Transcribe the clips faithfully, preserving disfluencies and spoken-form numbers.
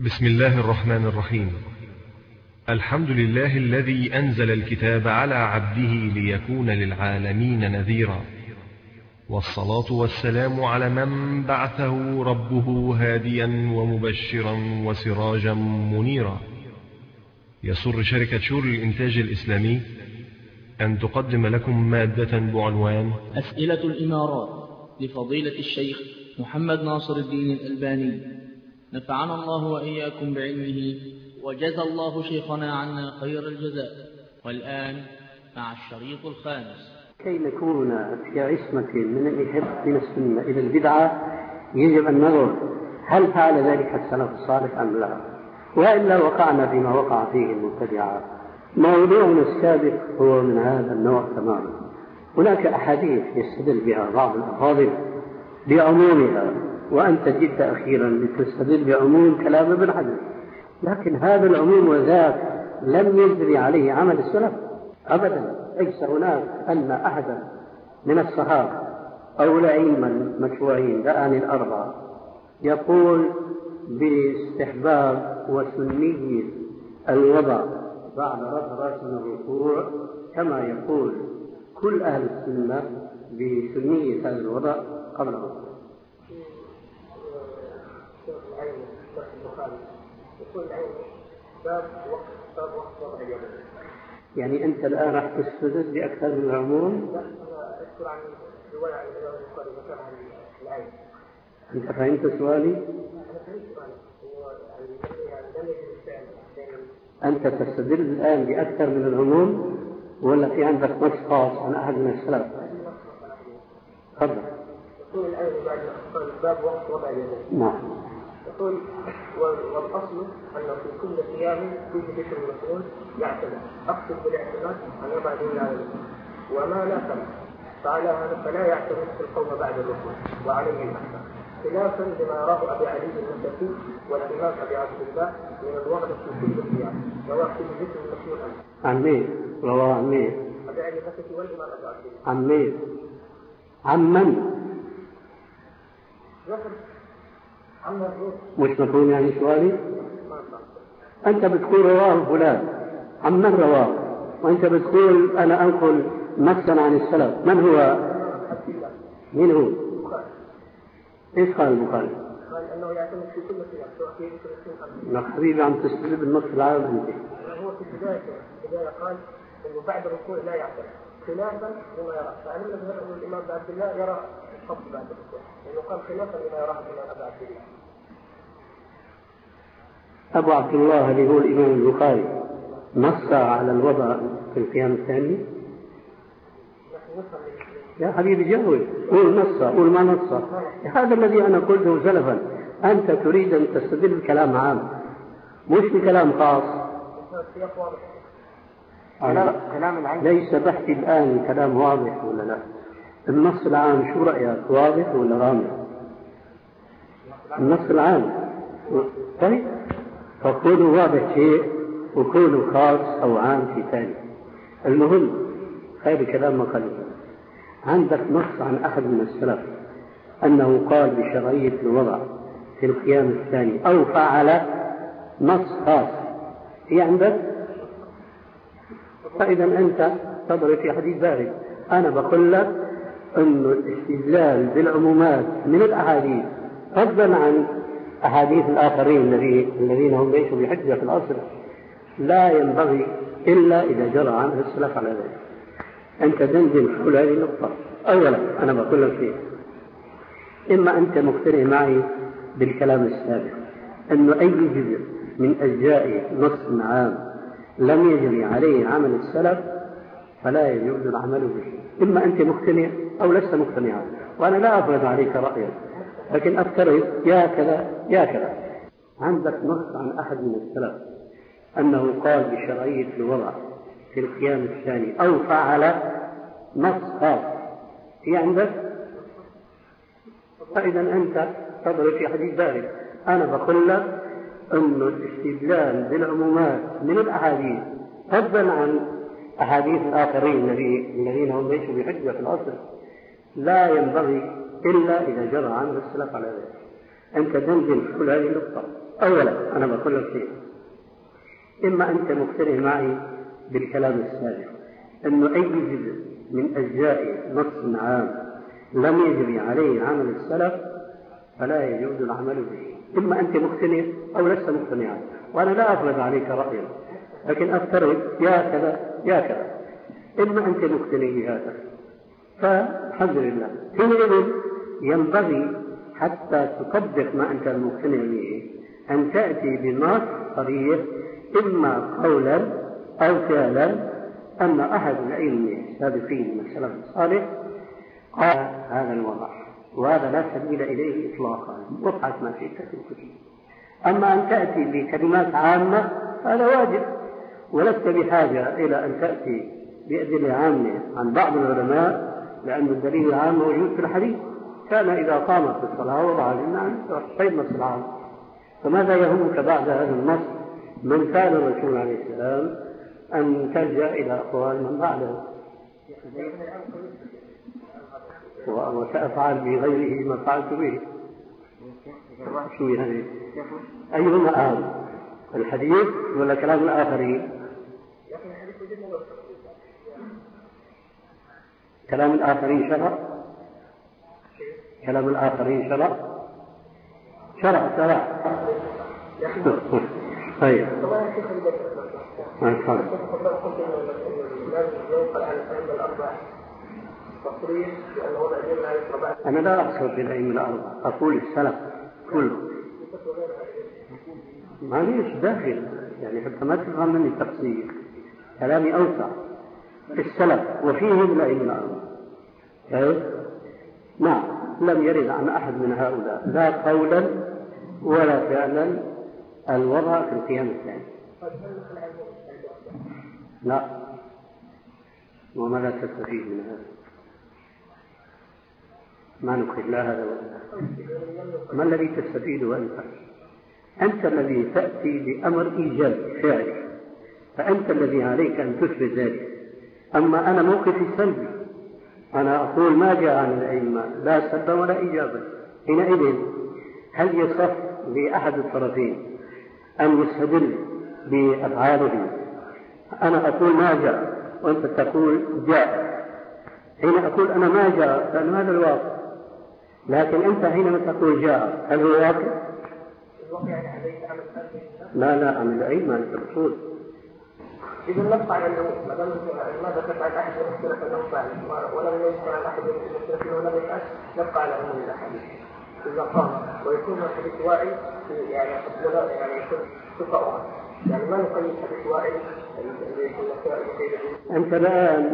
بسم الله الرحمن الرحيم. الحمد لله الذي أنزل الكتاب على عبده ليكون للعالمين نذيرا، والصلاة والسلام على من بعثه ربه هاديا ومبشرا وسراجا منيرا. يسر شركة شور الإنتاج الإسلامي أن تقدم لكم مادة بعنوان أسئلة الإمارات لفضيلة الشيخ محمد ناصر الدين الألباني، نفعنا الله وإياكم بعلمه وجزى الله شيخنا عنا خير الجزاء. والآن مع الشريط الخامس. كي نكون في عصمة من الإحب من السنة إلى البدعة يجب أن ننظر هل فعل ذلك السلف الصالح أم لا، وإلا وقعنا فيما وقع فيه المبتدعة. موضوعنا السابق هو من هذا النوع تماما. هناك أحاديث يستدل بها بعض الأفاضل بعمومها، وأنت جئت أخيرا لتستدل بعموم كلام ابن حجر، لكن هذا العموم وذاك لم يجري عليه عمل السلف أبدا. ليس هناك أن أحدا من الصحابة أو الأئمة المشروعين الآن الأربعة يقول باستحباب وسنية الوضع بعد رفع رأس من الركوع كما يقول كل أهل السنة بسنية هذا الوضع قبل الركوع. يعني أنت الآن راح تستدل بأكثر من العموم؟ لا، أنا أذكر عن رواية عن الإمام البخاري ذكر عن العين. أنت فهمت سؤالي؟ أنا فهمت سؤالي. هو يعني لم يجد الفعل. أنت تستدل الآن بأكثر من العموم ولا في عندك نص خاص عن أحد من السلف؟ تفضل. يقول الآية بعد الباب وقت وضع اليدين. نعم. يقول والأصل أنه في كل قيام فيه ذكر المسؤول يعتمد. أقصد بالاعتماد أن يضع اليمين على اليسار، وما لا تم فعلى هذا فلا يعتمد في القوم بعد الركوع وعليه الأحكام، خلافا لما يراه أبي علي المتكي والإمام أبي عبد الله من الوضع في كل قيام سواء في ذكر المسؤول أم عن مين؟ رواه عن مين؟ أبي علي المتكي والإمام أبي عبد الله. عن مين؟ عن من؟ مش مفهوم يعني سؤالي؟ أنت بتقول رواه فلان، عن من رواه؟ وأنت بتقول أنا أنقل نصا عن السلف. من هو؟ مين هو؟ إيش قال البخاري؟ قال أنه يعتمد في كل قيام سواء في ذكر السنة. لا حبيبي عم تستدل بالنص العام أنت. هو في البداية البداية قال إنه بعد الركوع لا يعتمد خلافا لما يرى، فعلمنا أن الإمام عبد الله يرى الخط بعد الركوع، لأنه قال خلافا لما يراه الإمام أبي عبد الله. أبو عبد الله اللي هو الإمام البخاري نص على الوضع في القيام الثاني؟ يا حبيبي جاوب، قول نص قول ما نص. هذا الذي أنا قلته سلفا. أنت تريد أن تستدل بكلام عام مش بكلام خاص. ليس بحثي الآن كلام واضح ولا لا؟ النص العام شو رأيك، واضح ولا غامض؟ النص العام طيب، فكونوا واضح شيء وكونوا خاص أو عام في ثاني. المهم خير كلام ما قال. عندك نص عن أحد من السلف أنه قال بشرعية الوضع في القيام الثاني أو فعل نص خاص هي عندك؟ فإذا أنت تضرب في حديث بارد. أنا بقول لك أن الاستدلال بالعمومات من الأحاديث فضلا عن أحاديث الآخرين الذين هم ليسوا بحجة في الأصل لا ينبغي إلا إذا جرى عنه السلف على ذلك. أنت دندن حول هذه النقطة. أولا أنا بقول لك فيه، إما أنت مقتنع معي بالكلام السابق أنه أي جزء من أجزاء نص عام لم يجري عليه عمل السلف فلا يجوز العمل به. إما أنت مقتنع أو لست مقتنعا، وأنا لا أفرض عليك رأيا، لكن أفترض يا كذا يا كذا. عندك نص عن أحد من السلف أنه قال بشرعية الوضع في القيام الثاني أو فعل نص خاص هي عندك؟ فإذا أنت تضرب في حديث بارد. أنا بقول لك أن الاستدلال بالعمومات من الأحاديث فضلا عن أحاديث الآخرين الذين هم ليسوا بحجة في الأصل لا ينبغي إلا إذا جرى عنه السلف على ذلك. أنت دندن حول هذه النقطة. أولا أنا بقول لك شيء، إما أنت مقتنع معي بالكلام السابق أنه أي جزء من أجزاء نص عام لم يجري عليه عمل السلف فلا يجوز العمل به. إما أنت مقتنع أو لست مقتنعا، وأنا لا أفرض عليك رأيا، لكن أفترض يا كذا يا كذا. إما أنت مقتنع بهذا فالحمد لله، حينئذ ينبغي حتى تطبق ما أنت مقتنع به أن تأتي بنص صريح، إما قولا أو فعلا، أن أحد العلم السابقين من السلف الصالح قال هذا الوضع، وهذا لا سبيل إليه إطلاقا، وابحث ما شئت في الكتب. أما أن تأتي بكلمات عامة هذا واجب، ولست بحاجة إلى أن تأتي بأدلة عامة عن بعض العلماء، لأن الدليل العام موجود في الحديث، كان إذا قامت الصلاة وضع للناس طيب نص العام. فماذا يهمك بعد هذا النص من كان الرسول عليه السلام أن تلجأ إلى أقوال من بعده؟ وسأفعل بغيره ما فعلت به. شو يعني؟ أيهما أهم، الحديث ولا كلام الآخرين؟ كلام الآخرين شرع، كلام الآخرين شرع شرع شرع طيب أنا لا أقصد بالأئمة الأربعة، أقول السلف كله، ما ليش داخل يعني حتى ما تفهم مني التفصيل، كلامي أوسع. السلف وفيهم الأئمة الأربعة طيب نعم، لم يرد عن أحد من هؤلاء لا قولا ولا فعلا الوضع في القيام الثاني. لا، وماذا تستفيد من هذا؟ ما نقل لا هذا ولا. ما الذي تستفيده أنت؟ أنت الذي تأتي بأمر إيجاب فعلي، فأنت الذي عليك أن تثبت ذلك. أما أنا موقفي سلبي، أنا أقول ما جاء عن الأئمة لا سلبا ولا إيجابا. حينئذ هل يصح لأحد الطرفين أن يستدل بأفعاله؟ أنا أقول ما جاء وأنت تقول جاء. حين أقول أنا ما جاء فإن هذا الواقع، لكن أنت حينما تقول جاء هل هو واقع؟ لا لا، عن الأئمة عن الرسول. إذا نبقى على النوم، ما دام ماذا تفعل أحد يختلف النوم فعلا ولم يذكر عن أحد يختلف ولم يفعل، نبقى على عموم الأحاديث إذا قام ويكون الحديث واعي يعني يعني يكون ثقة، يعني ما نقيد حديث واعي. أنت الآن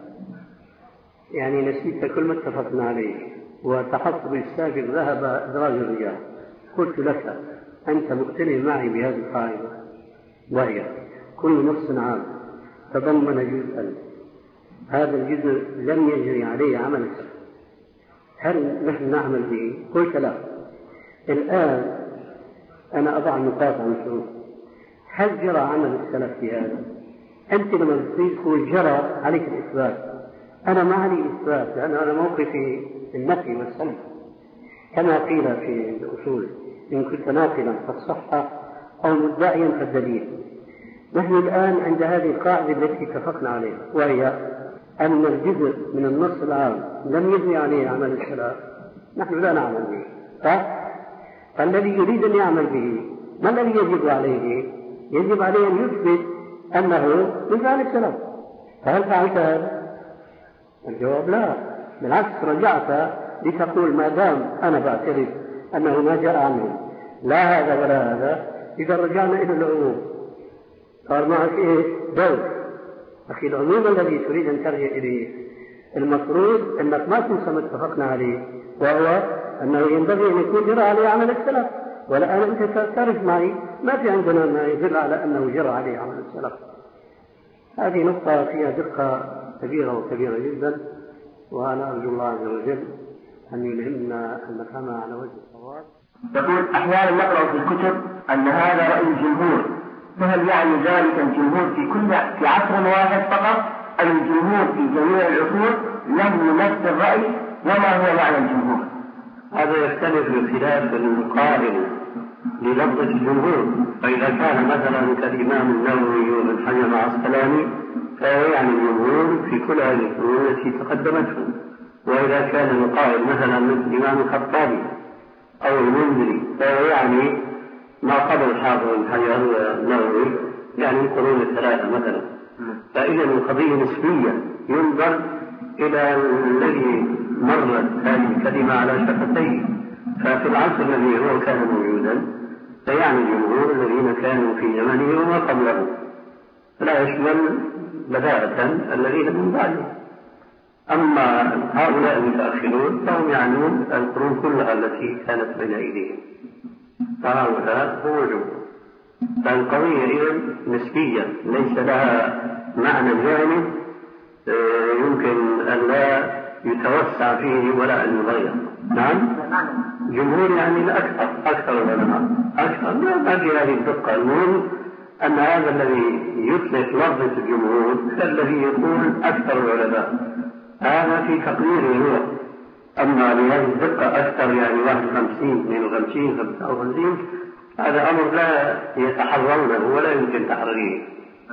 يعني نسيت كل ما اتفقنا عليه، وتحصب السابق ذهب إدراج الرجال. قلت لك أنت مقتنع معي بهذه القاعدة، وهي كل نص عام تضمن جزءا، هذا الجزء لم يجري عليه عمل السلف، هل نحن نعمل به؟ قلت لا. الآن أنا أضع النقاط عن الشروط. هل جرى عمل السلف في هذا؟ أنت لما تقول جرى عليك الإثبات، أنا ما علي إثبات، لأن أنا موقفي النفي والسلب كما قيل في الأصول، إن كنت ناقلا فالصحة أو مدعيا فالدليل. نحن الآن عند هذه القاعدة التي اتفقنا عليها، وهي أن الجزء من النص العام لم يجري عليه عمل السلف، نحن لا نعمل به، صح؟ فالذي يريد أن يعمل به ما الذي يجب عليه؟ يجب عليه أن يثبت أنه من فعل السلف. فهل فعلت هذا؟ الجواب لا، بالعكس رجعت لتقول ما دام أنا بعترف أنه ما جاء عنه لا هذا ولا هذا، إذا رجعنا إلى العموم صار معك إيه؟ دور. أخي العموم الذي تريد أن ترجع إليه المفروض أنك ما تنسى ما اتفقنا عليه، وهو أنه ينبغي أن يكون جرى عليه عمل السلف. والآن أنت تعترف معي ما في عندنا ما يدل على أنه جرى عليه عمل السلف. هذه نقطة فيها دقة كبيرة وكبيرة جدا، وأنا أرجو الله عز وجل أن يلهمنا أن نفهمها على وجه الصواب. يقول أحيانا نقرأ في الكتب أن هذا رأي الجمهور، فهل يعني ذلك الجمهور في كل في عصر واحد فقط، أم الجمهور في جميع العصور لم نفس الرأي؟ وما هو معنى الجمهور؟ هذا يختلف باختلاف القائل للفظة الجمهور. فإذا كان مثلا كالإمام النووي وابن حجر العسقلاني فهو يعني الجمهور في كل هذه الفنون التي تقدمته. وإذا كان القائل مثلا مثل الإمام الخطابي أو المنذري فهو يعني ما قبل الحافظ بن حجر النووي، يعني القرون الثلاثة مثلا. فإذا القضية نسبية، ينظر إلى الذي مرت هذه الكلمة على شفتيه. ففي العصر الذي هو كان موجودا فيعني الجمهور الذين كانوا في زمنه وما قبله، لا يشمل بداءة الذين من بعده. أما هؤلاء المتأخرون فهم يعنون القرون كلها التي كانت بين أيديهم، فهؤلاء هو الجمهور. فالقضية إذن نسبية ليس لها معنى جامد يمكن أن لا يتوسع فيه ولا أن يغير. نعم، جمهور يعني الأكثر، أكثر العلماء، أكثر ما في هذه الدقة. المهم أن هذا الذي يطلق لفظة الجمهور كالذي يقول أكثر العلماء، هذا في تقديره هو. أما بهذه الدقة أكثر يعني واحد وخمسين، اثنين وخمسين، خمسة وخمسين، هذا أمر لا يتحررونه ولا يمكن تحريره.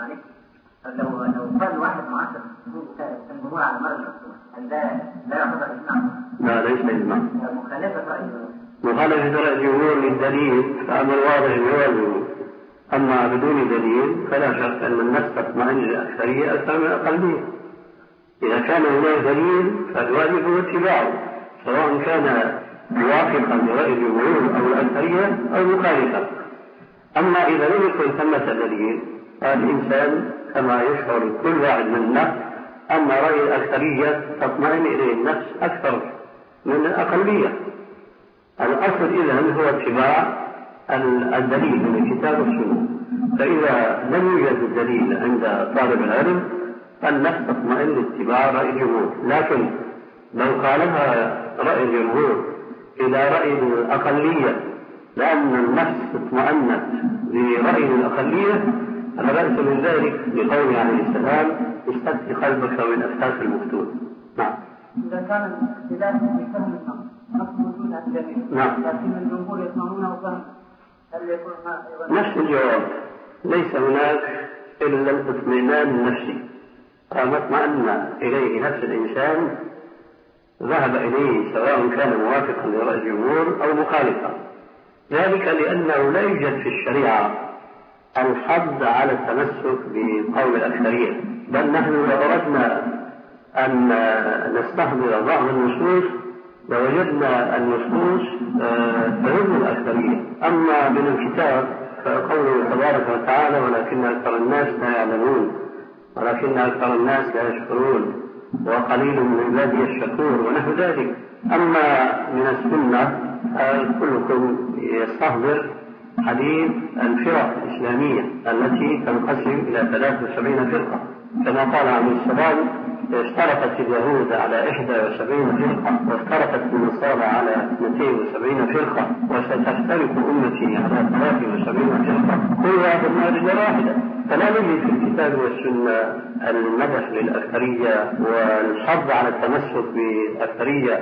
لو لو قال واحد معاصر الجمهور على مر العصور، هل ده لا يعتبر إجماع؟ لا، ليس إجماع. مخالفة رأي مخالفة رأي الجمهور للدليل فأمر واضح جوازه. أما بدون دليل فلا شك أن النفس تطمئن للأكثرية أكثر من الأقلية. إذا كان هناك دليل فالواجب هو اتباعه، سواء كان موافقا لرأي الجمهور أو الأكثرية أو مخالفا. أما إذا لم يكن ثمة دليل فالإنسان كما يشعر كل واحد منا أن رأي الأكثرية تطمئن إليه النفس أكثر من الأقلية. الأصل إذن هو اتباع الدليل من الكتاب والسنة. فإذا لم يوجد الدليل عند طالب العلم فالنفس تطمئن لاتباع رأي الجمهور. لكن لو خالفها رأي الجمهور إلى رأي الأقلية لأن النفس اطمأنت لرأي الأقلية فلا بأس من ذلك، لقوله عليه السلام: استفتي قلبك من أفتاك المفتون. نعم. إذا كان الاختلاف في فهم النص نص موجود عند الجميع، نعم، لكن الجمهور يفهمونه فهم، هل يكون هذا نفس الجواب؟ ليس هناك إلا الاطمئنان النفسي، فما اطمأن إليه نفس الإنسان ذهب إليه سواء كان موافقا لرأي الجمهور أو مخالفا. ذلك لأنه لا يوجد في الشريعة الحض على التمسك بقول الأكثرية، بل نحن لو أردنا أن نستحضر بعض النصوص لوجدنا النصوص تهم الأكثرية. أما من الكتاب فقوله تبارك وتعالى: ولكن أكثر الناس لا يعلمون، ولكن أكثر الناس لا يشكرون، وقليل من عبادي الشكور، ونحو ذلك. أما من السنة كلكم يستحضر حديث الفرق الإسلامية التي تنقسم إلى ثلاث وسبعين فرقة، كما قال عليه السلام: اشتركت اليهود على إحدى وسبعين فرقة، وافترقت النصارى على اثنتين وسبعين فرقة، وستفترق أمتي على ثلاث وسبعين فرقة، كلها في النار واحدة. فلا نجد في الكتاب والسنة المدح للأكثرية والحض على التمسك بالأكثرية.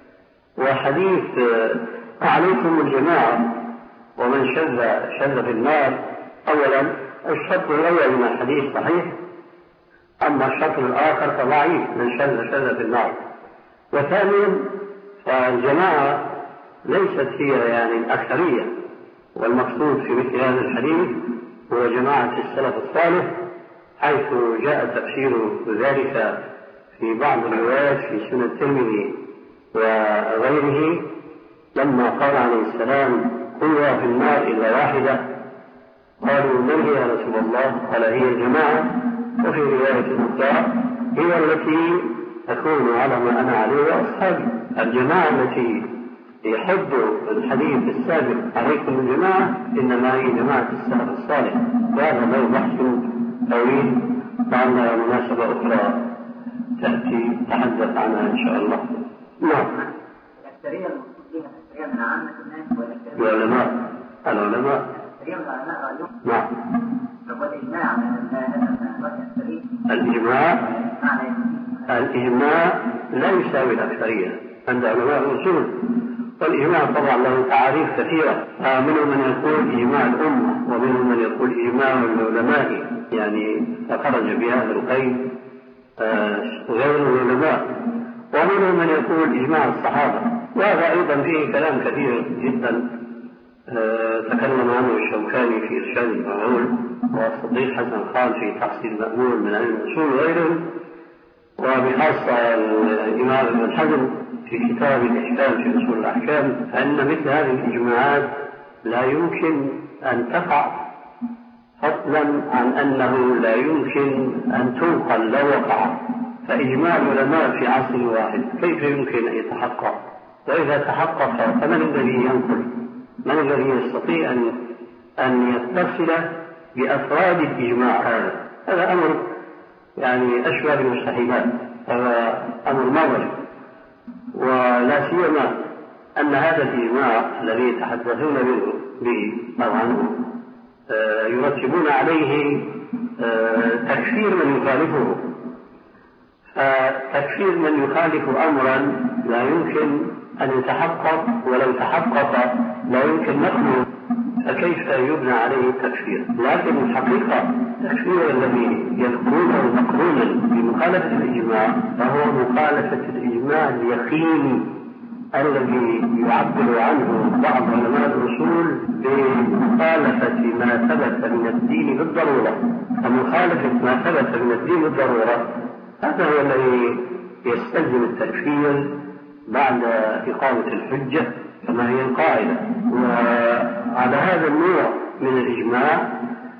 وحديث عليكم الجماعة ومن شذ شذ في النار، أولا الشرط الأول من الحديث صحيح، أما الشرط الآخر فضعيف، من شذ شذ في النار. وثانيا فالجماعة ليست هي يعني الأكثرية، والمقصود في مثل هذا الحديث هو جماعة السلف الصالح، حيث جاء تفسير ذلك في بعض الروايات في سنن الترمذي وغيره، لما قال عليه السلام: كلها في النار إلا واحدة. قالوا: من هي يا رسول الله؟ قال: هي الجماعة. وفي رواية أخرى: هي التي تكون على ما أنا عليه وأصحابي. الجماعة التي يحب الحديث السابق عليكم الجماعة إنما هي جماعة السلف الصالح. وهذا له بحث طويل لعلها مناسبة أخرى تأتي تحدث عنها إن شاء الله. نعم. الأكثرية المقصود بها الأكثرية من عامة الناس ولا العلماء؟ العلماء. الأكثرية من العلماء رأيهم؟ نعم. والإجماع الإجماع الإجماع لا يساوي الأكثرية عند علماء الأصول، والإجماع طبعا له تعاريف كثيرة، منهم من يقول إجماع الأمة، ومنهم من يقول إجماع العلماء، يعني فخرج بهذا القيد غير العلماء، ومنهم من يقول إجماع الصحابة. وهذا أيضا فيه كلام كثير جدا تكلم عنه الشوكاني في إرشاد المعول، والصديق حسن خان في تحصيل المأمول من علم الأصول وغيرهم، وبخاصة الإمام ابن حزم في كتاب الإحكام في أصول الأحكام، أن مثل هذه الإجماعات لا يمكن أن تقع، فضلا عن أنه لا يمكن أن تنقل لو وقع. فإجماع العلماء في عصر واحد كيف يمكن أن يتحقق؟ وإذا تحقق فمن الذي ينقل؟ من الذي يستطيع أن أن يتصل بأفراد الإجماع هذا؟ هذا أمر يعني أشبه بالمستحيلات، هذا أمر نظري. ولا سيما أن هذا الإجماع الذي يتحدثون به طبعا يرتبون عليه تكفير من يخالفه، فتكفير من يخالف أمرا لا يمكن أن يتحقق، ولو تحقق لا يمكن نقله، فكيف يبنى عليه التكفير؟ لكن الحقيقة التكفير الذي يذكرونه مقرونا بمخالفة الإجماع فهو مخالفة الإجماع اليقيني الذي يعبر عنه بعض علماء الأصول بمخالفة ما ثبت من الدين بالضرورة. فمخالفة ما ثبت من الدين بالضرورة هذا هو الذي يستلزم التكفير بعد إقامة الحجة كما هي القاعدة. وعلى هذا النوع من الإجماع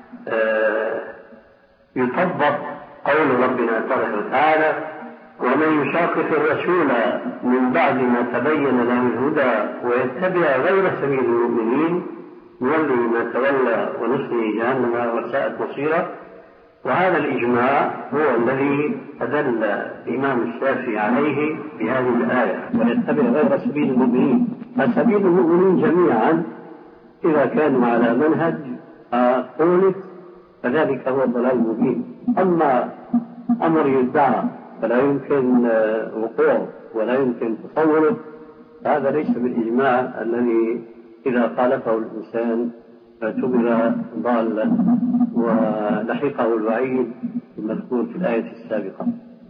يطبق قول ربنا تبارك وتعالى: ومن يشاقق الرسول من بعد ما تبين له الهدى ويتبع غير سبيل المؤمنين نوله ما تولى ونصله جهنم وساءت مصيرا. وهذا الإجماع هو الذي أدل الإمام الشافعي عليه بهذه الآية: ويتبع غير سبيل المؤمنين. فسبيل المؤمنين جميعا إذا كانوا على منهج قولك فذلك هو الضلال المبين. أما أمر يدعى فلا يمكن وقوعه ولا يمكن تصوره، هذا ليس بالإجماع الذي إذا خالفه الإنسان اعتبر ضالا ولحقه الوعيد المذكور في الآية السابقة.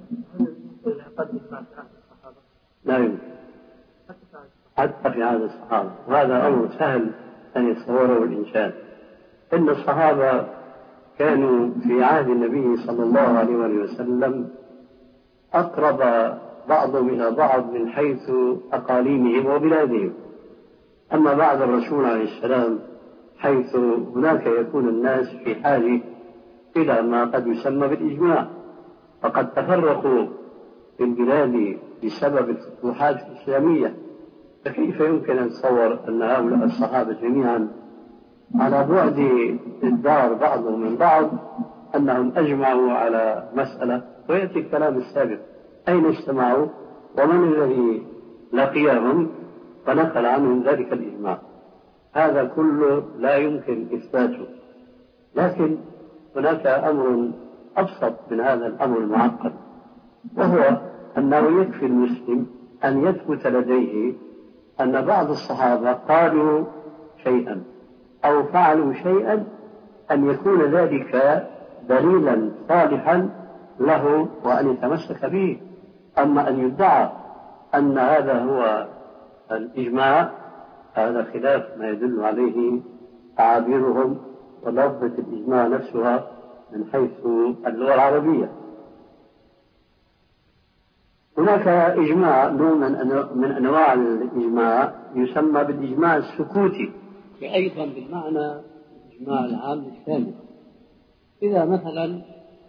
لا يمكن حتى في عهد الصحابة، وهذا أمر سهل أن يتصوره الإنسان. إن الصحابة كانوا في عهد النبي صلى الله عليه وسلم أقرب بعضهم إلى بعض من حيث أقاليمهم وبلادهم، أما بعد الرسول عليه السلام حيث هناك يكون الناس في حاجة إلى ما قد يسمى بالإجماع، فقد تفرقوا في البلاد بسبب الفتوحات الإسلامية. فكيف يمكن أن تصور أن هؤلاء الصحابة جميعا على بعد الدار بعضهم من بعض أنهم أجمعوا على مسألة؟ ويأتي الكلام السابق: أين اجتمعوا ومن الذي لقيهم فنقل عنهم ذلك الإجماع؟ هذا كله لا يمكن إثباته. لكن هناك أمر أبسط من هذا الأمر المعقد، وهو أنه يكفي المسلم أن يثبت لديه أن بعض الصحابة قالوا شيئا أو فعلوا شيئا أن يكون ذلك دليلا صالحا له وأن يتمسك به. أما أن يدعى أن هذا هو الإجماع هذا خلاف ما يدل عليه تعابيرهم ولفظة الإجماع نفسها من حيث اللغة العربية. هناك إجماع نوع من أنواع الإجماع يسمى بالإجماع السكوتي، أيضا بالمعنى الإجماع العام الثاني. إذا مثلا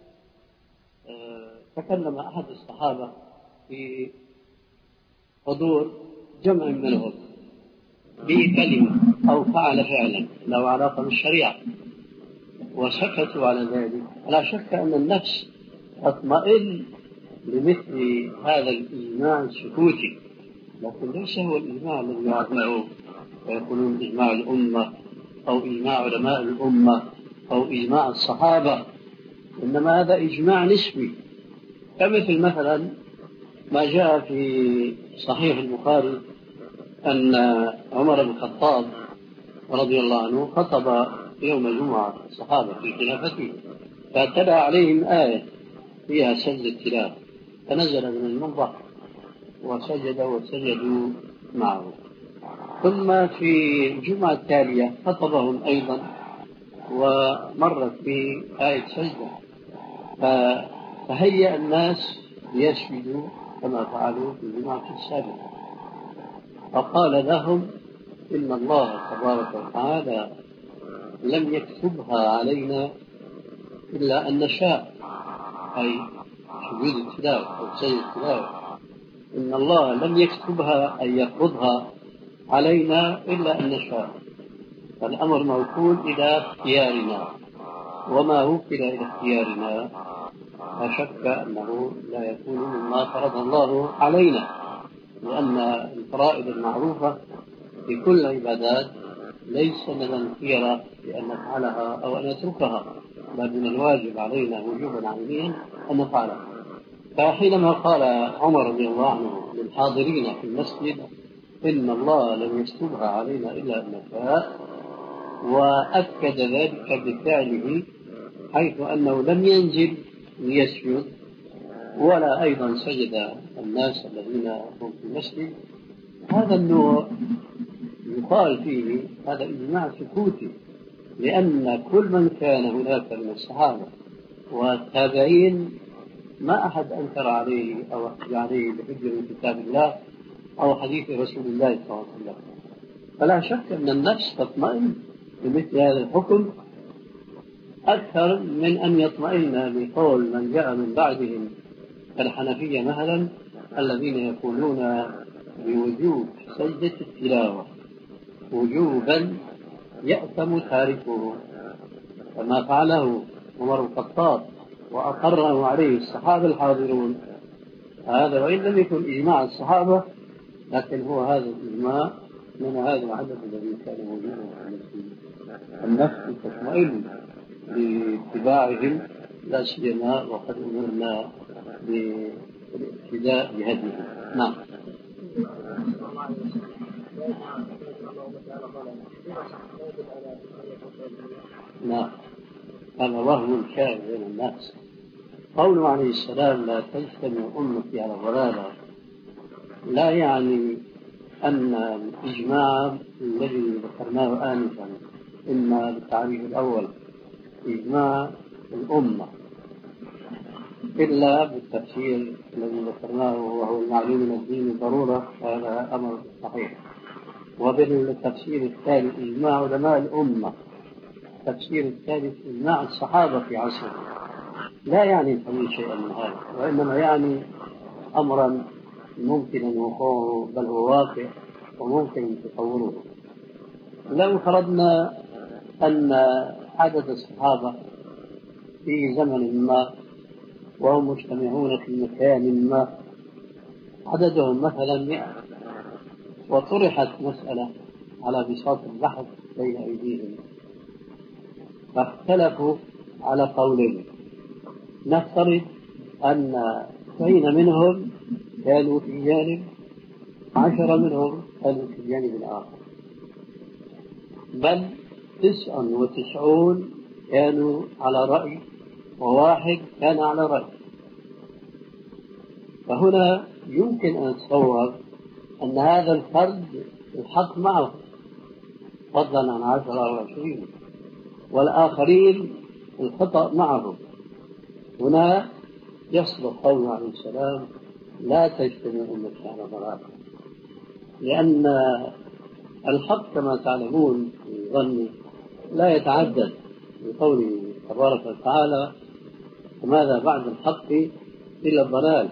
تكلم أحد الصحابة في حضور جمع منهم بكلمة أو فعل فعلا له علاقة بالشريعة وسكتوا على ذلك، لا شك أن النفس تطمئن لمثل هذا الإجماع السكوتي، لكن ليس هو الإجماع الذي يعتبره ويقولون إجماع الأمة أو إجماع علماء الأمة أو إجماع الصحابة، إنما هذا إجماع نسبي. كمثل مثلا ما جاء في صحيح البخاري أن عمر بن الخطاب رضي الله عنه خطب يوم الجمعة الصحابة في خلافته، فاتبع عليهم آية فيها سجد تلاوة، فنزل من المنبر وسجد وسجدوا معه. ثم في الجمعة التالية خطبهم أيضا ومرت في آية سجدة، فهيأ الناس ليسجدوا كما فعلوا في الجمعة السابقة، فقال لهم إن الله تبارك وتعالى لم يكتبها علينا إلا أن نشاء، أي سجود التلاوة أو سجد التلاوة، إن الله لم يكتبها أي يفرضها علينا إلا أن نشاء، فالأمر موكول إلى اختيارنا، وما وكل إلى اختيارنا لا شك أنه لا يكون مما فرض الله علينا، لأن الفرائض المعروفة في كل العبادات ليس لنا الخيار بأن نفعلها أو أن نتركها، بل من الواجب علينا وجوبا عينيا أن نفعلها. فحينما قال عمر رضي الله عنه للحاضرين في المسجد إن الله لم يكتبها علينا إلا أن نشاء، وأكد ذلك بفعله، حيث أنه لم ينزل ليسجد ولا أيضا سجد الناس الذين هم في المسجد، هذا النوع يقال فيه هذا إجماع سكوتي، لأن كل من كان هناك من الصحابة والتابعين ما أحد أنكر عليه أو أحد عليه بحجة من كتاب الله أو حديث رسول الله صلى الله عليه وسلم. فلا شك أن النفس تطمئن بمثل هذا الحكم أكثر من أن يطمئن بقول من جاء من بعدهم كالحنفية مثلا الذين يقولون بوجوب سجدة التلاوة وجوبا يأثم تاركه، كما فعله عمر بن الخطاب وأقره عليه الصحابة الحاضرون. هذا وإن لم يكن إجماع الصحابة، لكن هو هذا الإجماع من هذا العدد الذي كان موجودا في المسجد. النفس تطمئن باتباعهم، لا سيما وقد أمرنا بالاقتداء بهديهم. نعم. نعم، هذا وهم شائع بين الناس. قوله عليه السلام لا تجتمع أمتي على ضلالة لا يعني أن الإجماع الذي ذكرناه آنفا إما بالتعريف الأول إجماع الأمة إلا بالتفسير الذي ذكرناه وهو المعلوم من الدين ضرورة، هذا أمر صحيح. وبالتفسير الثالث إجماع علماء الأمة، التفسير الثالث إجماع الصحابة في عصره، لا يعني الحديث شيئا من هذا، وإنما يعني أمرا ممكن أن وقوعه بل هو واقع وممكن تصوره. لو فرضنا أن عدد الصحابة في زمن ما وهم مجتمعون في مكان ما عددهم مثلا مئة، وطرحت مسألة على بساط البحث بين أيديهم فاختلفوا على قولين، نفترض أن اثنين منهم كانوا في جانب، عشرة منهم كانوا في الجانب الآخر، بل تسعة وتسعون كانوا على رأي وواحد كان على رأي. فهنا يمكن أن نتصور أن هذا الفرد الحق معه فضلا عن عشرة أو عشرين، والآخرين الخطأ معهم. هنا يصدق قوله عليه السلام لا تجتمع أمتي على ضلالة، لأن الحق كما تعلمون في ظني لا يتعدد بقوله تبارك وتعالى وماذا بعد الحق إلا الضلال.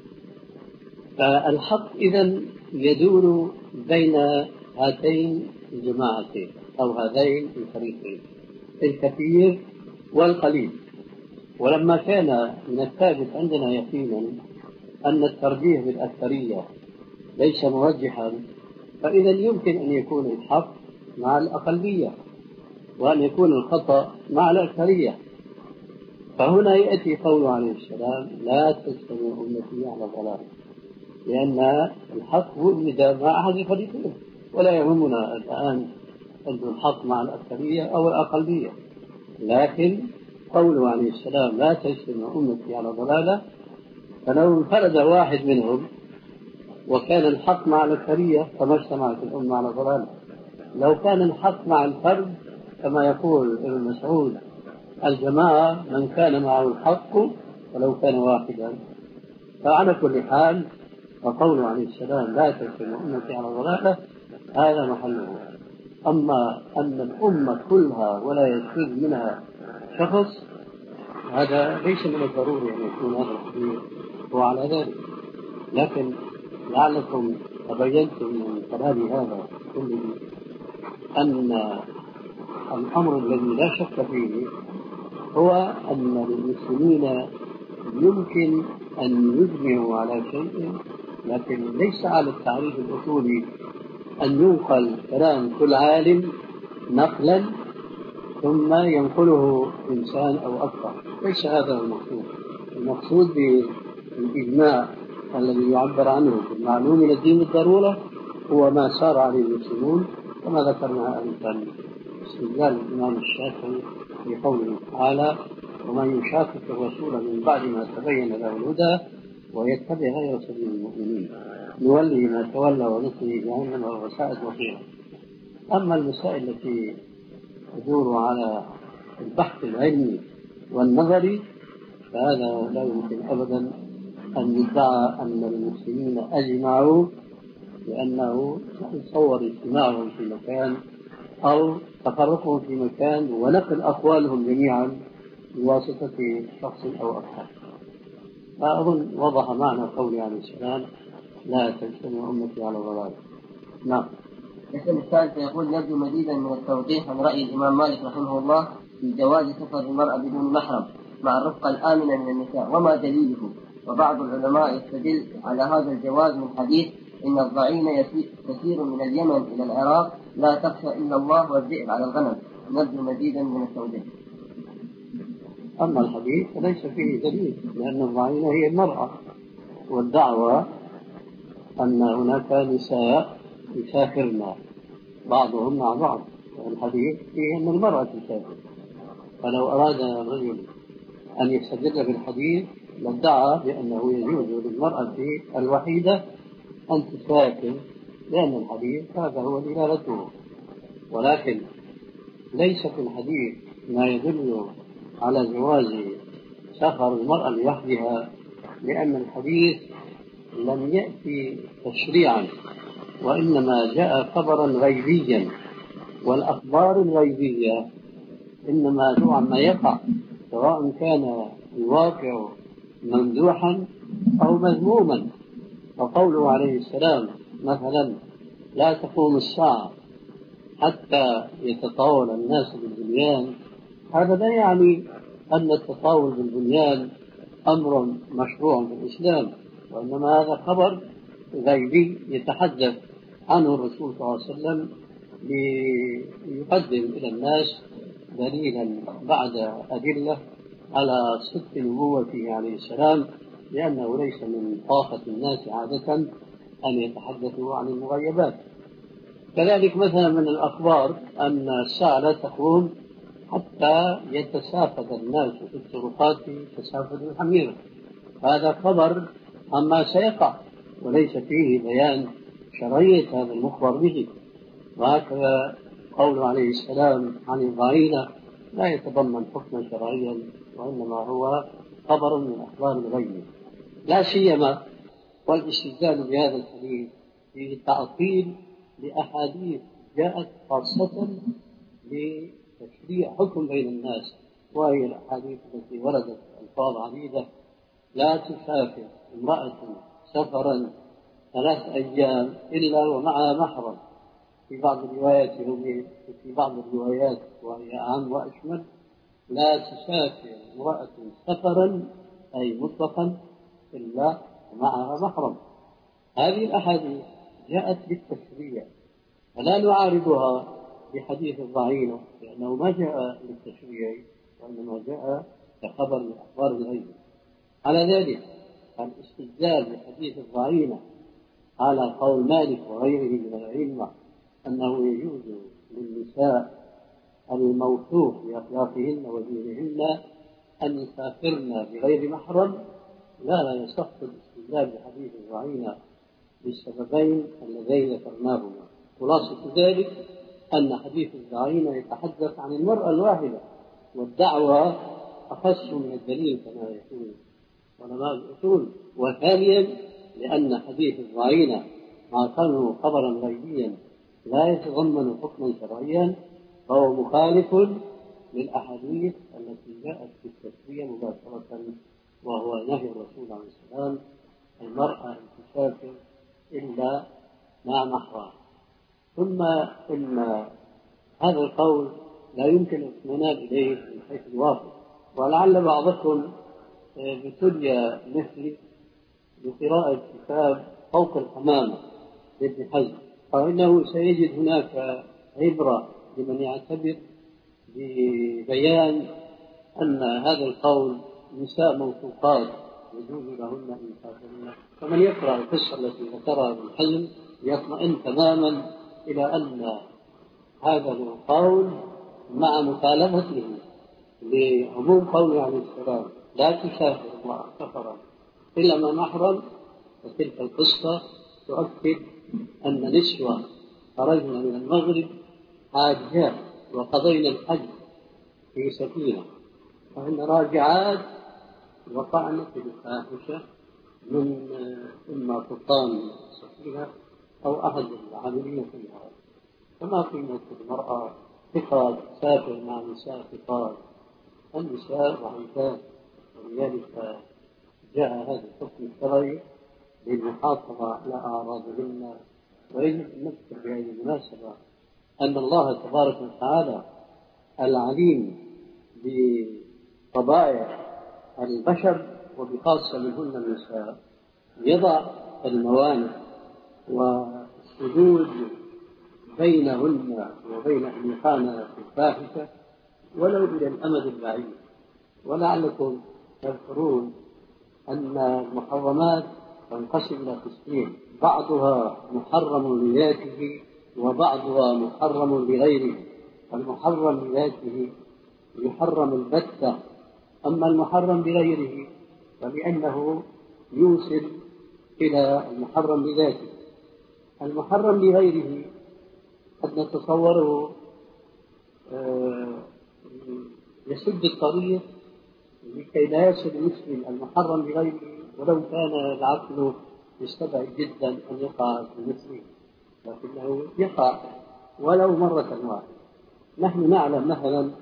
فالحق إذن يدور بين هاتين الجماعتين أو هذين الفريقين، الكثير والقليل. ولما كان من الثابت عندنا يقينا أن الترجيح بالأكثرية ليس مرجحا، فإذا يمكن أن يكون الحق مع الأقلية وأن يكون الخطأ مع الأكثرية. فهنا يأتي قول عليه السلام لا تجتمع أمتي على ضلال، لأن الحق وجد مع أحد الفريقين، ولا يهمنا الآن أن الحق مع الأكثرية أو الأقلية. لكن قوله عليه السلام لا تجتمع أمتي على ضلالة، فلو انفرد واحد منهم وكان الحق مع الأكثرية فما اجتمعت الأمة على ضلالة. لو كان الحق مع الفرد كما يقول ابن مسعود الجماعة من كان معه الحق ولو كان واحدا. فعلى كل حال فقوله عليه السلام لا تجتمع أمتي على ضلالة هذا محله. أما أن الأمة كلها ولا يخرج منها شخص هذا ليس من الضروري أن يكون هذا الحديث هو على ذلك. لكن لعلكم تبينتم من كلام هذا كله أن الأمر الذي لا شك فيه هو أن للمسلمين يمكن أن يجمعوا على شيء، لكن ليس على التعريف الأصولي أن ينقل كلام كل عالم نقلا ثم ينقله إنسان أو أكثر. ليس هذا المقصود. المقصود بالإجماع الذي يعبر عنه بالمعلوم من الدين بالضرورة هو ما سار عليه المسلمون، كما ذكرنا أنفا استدلال الإمام الشافعي في قوله تعالى ومن يشاقق الرسول من بعد ما تبين له الهدى ويتبع غير سبيل المؤمنين نولي ما تولى ونصله جهنم وساءت مصيرا. أما المسائل التي تدور على البحث العلمي والنظري فهذا لا يمكن أبدا أن يدعى أن المسلمين أجمعوا، لأنه يتصور اجتماعهم في مكان أو تفرقهم في مكان ونقل أقوالهم جميعا بواسطة شخص أو أكثر. فأظن وضح معنى قوله عليه السلام لا تجتمع أمتي على ضلال. نعم. الاسم الثالث يقول نرجو مزيدا من التوضيح عن رأي الإمام مالك رحمه الله في جواز سفر المرأة بدون محرم مع الرفقة الآمنة من النساء وما دليله. وبعض العلماء يستدل على هذا الجواز من حديث إن الضعين تسير من اليمن إلى العراق لا تخشى إلا الله والذئب على الغنم. نرجو مزيدا من التوضيح. أما الحديث فليس فيه دليل، لأن الضعين هي المرأة، والدعوة أن هناك نساء يسافرن بعضهم مع بعض، والحديث فيه أن المرأة تسافر. فلو أراد الرجل أن يستدل بالحديث لادعى بأنه يجوز للمرأة الوحيدة أن تسافر، لأن الحديث هذا هو دلالته. ولكن ليس في الحديث ما يدل على جواز سفر المرأة لوحدها، لأن الحديث لم يأتي تشريعا وإنما جاء خبرا غيبيا، والأخبار الغيبية إنما تدل عما يقع، سواء كان الواقع ممدوحا أو مذموما. فقوله عليه السلام مثلا لا تقوم الساعة حتى يتطاول الناس بالبنيان، هذا لا يعني أن التطاول بالبنيان أمر مشروع في الإسلام، وإنما هذا خبر غيبي يتحدث عنه الرسول صلى الله عليه وسلم ليقدم إلى الناس دليلا بعد أدلة على صدق نبوته عليه السلام، لأنه ليس من طاقة الناس عادة أن يتحدثوا عن المغيبات. كذلك مثلا من الأخبار أن الساعة لا تقوم حتى يتسافد الناس في الطرقات تسافد الحمير، هذا خبر عما سيقع وليس فيه بيان شرعية هذا المخبر به. وهكذا قوله عليه السلام عن الضعينة لا يتضمن حكما شرعيا، وإنما هو خبر من أخبار الغيب. لا سيما والاستدلال بهذا الحديث في تعطيل لأحاديث جاءت خاصة لتشريع حكم بين الناس، وهي الأحاديث التي وردت ألفاظ عديدة لا تسافر امرأة سفرا ثلاث أيام إلا ومعها محرم. في بعض الروايات في بعض الروايات وهي أعم وأشمل لا تسافر امرأة سفرا أي مطلقا إلا ومعها محرم. هذه الأحاديث جاءت بالتشريع، فلا نعارضها بحديث الضعينة لأنه ما جاء للتشريع وإنما جاء كخبر من أخبار الغيب. على ذلك الاستدلال بحديث الضعينة على قول مالك وغيره من الأئمة أنه يجوز للنساء الموثوق بأخلاقهن ودينهن أن يسافرن بغير محرم، لا يصح الاستدلال بحديث الرعينة للسببين اللذين ذكرناهما. خلاصة ذلك أن حديث الرعينة يتحدث عن المرأة الواحدة، والدعوة أخص من الدليل كما يقول علماء الأصول. وثانيا لأن حديث الرعينة مع كونه خبرا غيبيا لا يتضمن حكما شرعيا، فهو مخالف للأحاديث التي جاءت في التسوية مباشرة، وهو نهي الرسول عليه السلام المرأة أن تسافر إلا مع محرم. ثم إن هذا القول لا يمكن الاطمئنان إليه من حيث الواقع، ولعل بعضكم ابتلي مثلي بقراءة كتاب فوق الحمامة لابن حزم، فإنه سيجد هناك عبرة لمن يعتبر ببيان أن هذا القول نساء موثوقات يجوز لهن أن يسافرن. فمن يقرأ القصة التي ذكرها ابن حزم يطمئن تماما إلى أن هذا القول مع مخالفته لعموم قوله عليه السلام لا تسافر امرأة سفرا إلا ما محرم، وتلك القصة تؤكد أن نسوة خرجنا من المغرب حاجات وقضينا الحج في سفينة، فإن راجعات وقعنا في الفاحشة من إما قبطان السفينة أو أحد العاملين فيها. فما قيمة المرأة ثقة تسافر مع نساء ثقات؟ النساء ضعيفات، ولذلك جاء هذا الحكم الشرعي للمحافظة على أعراضهن. ويجب أن نذكر بهذه المناسبة أن الله تبارك وتعالى العليم بطبائع البشر وبخاصة منهن النساء يضع الموانع والحدود بينهن وبين أن يقعن في الفاحشة ولو إلى الأمد البعيد. ولعلكم تذكرون أن المحرمات تنقسم إلى قسمين، بعضها محرم لذاته وبعضها محرم لغيره. المحرم لذاته يحرم البتة، أما المحرم لغيره فلأنه يوصل إلى المحرم لذاته. المحرم لغيره قد نتصوره يسد الطريق لكي لا يصل المسلم المحرم لغيره، ولو كان العقل يستبعد جدا أن يقع في المسلم، لكنه يقع ولو مرة واحدة. نحن نعلم مثلا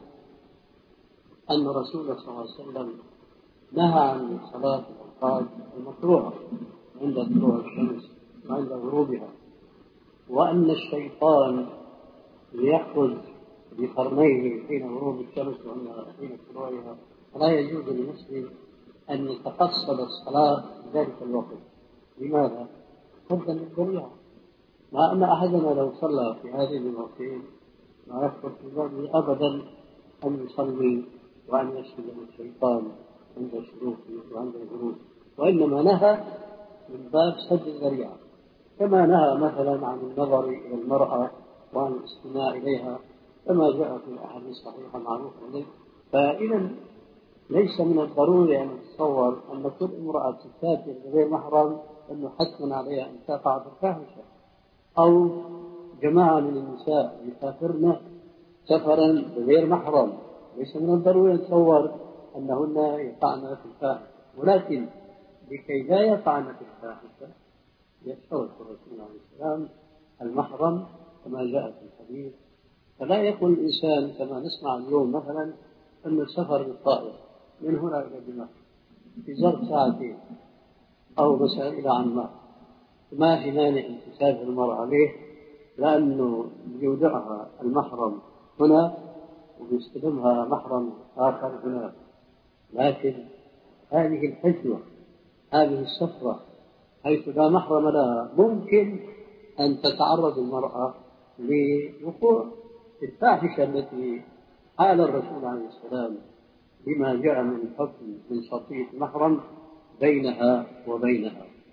أن رسول الله صلى الله عليه وسلم نهى عن صلاة الأوقات المكروهة عند طلوع الشمس وعند غروبها، وأن الشيطان يأخذ بقرنيه حين غروب الشمس وحين طلوعها، فلا يجوز للمسلم أن يتقصد الصلاة في ذلك الوقت. لماذا؟ فردا للذريعة، مع أن أحدنا لو صلى في هذه الوقتين ما يخطر في باله أبدا أن يصلي وأن يسجد للشيطان عند الشروق وعند الغروب، وإنما نهى من باب سد الذريعة، كما نهى مثلا عن النظر إلى المرأة وعن الاستماع إليها كما جاء في الأحاديث الصحيحة معروفة عنه. فإذا ليس من الضروري أن نتصور أن كل امرأة تسافر بغير محرم أنه حتما عليها أن تقع في الفاحشة، أو جماعة من النساء يسافرن سفرا بغير محرم ليس من الضروري أن نتصور أنهن يقعن في الفاحشة، ولكن لكي لا يقعن في الفاحشة يشترط الرسول عليه السلام المحرم كما جاء في الحديث. فلا يقول الإنسان كما نسمع اليوم مثلا أن السفر بالطائرة من هنا إلى دمشق في ظرف ساعتين أو مثلا إلى عمان ما في مانع أن تسافر المرأة عليه، لأنه يودعها المحرم هنا ويستلمها محرم آخر هناك. لكن هذه الحجوة هذه السفرة حيث لا محرم لها ممكن أن تتعرض المرأة لوقوع الفاحشة التي حال الرسول عليه السلام بما جاء من حكم من شرطية محرم بينها وبينها.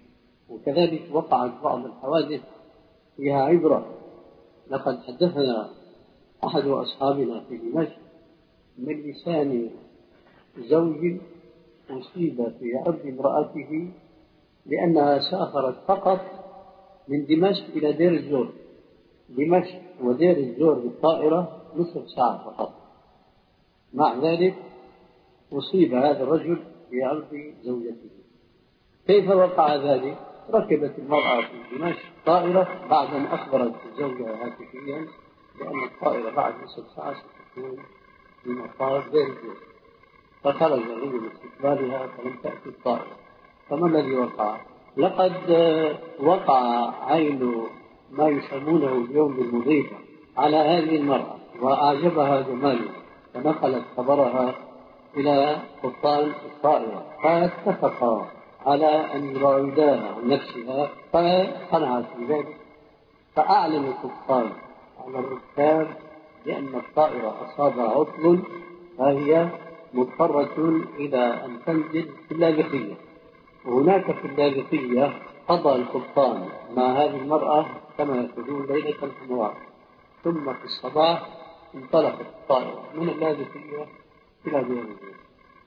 وكذلك وقعت بعض الحوادث فيها عبرة. لقد حدثنا أحد أصحابنا في دمشق من لسان زوج أصيب في عرض امرأته لأنها سافرت فقط من دمشق إلى دير الزور. دمشق ودير الزور بالطائرة نصف ساعة فقط. مع ذلك أصيب هذا الرجل في عرض زوجته. كيف وقع ذلك؟ ركبت المرأة في دمشق طائرة بعد أن أخبرت زوجها هاتفيا لأن الطائرة بعد نصف ساعة ستكون في مطار دير الزور، فخرج الرجل لاستقبالها فلم تأتي الطائرة. فما الذي وقع؟ لقد وقع عين ما يسمونه اليوم بالمضيفة على هذه المرأة وأعجبها جمالها، فنقلت خبرها إلى قبطان الطائرة فاتفقا على أن يراوداها عن نفسها، فقنعت بذلك. فأعلن القبطان على الركاب بأن الطائرة أصابها عطل فهي مضطرة إلى أن تنزل في اللاذقية. وهناك في اللاذقية قضى القبطان مع هذه المرأة كما يقولون ليلة الجمعة، ثم في الصباح انطلقت الطائرة من اللاذقية إلى دير الزور.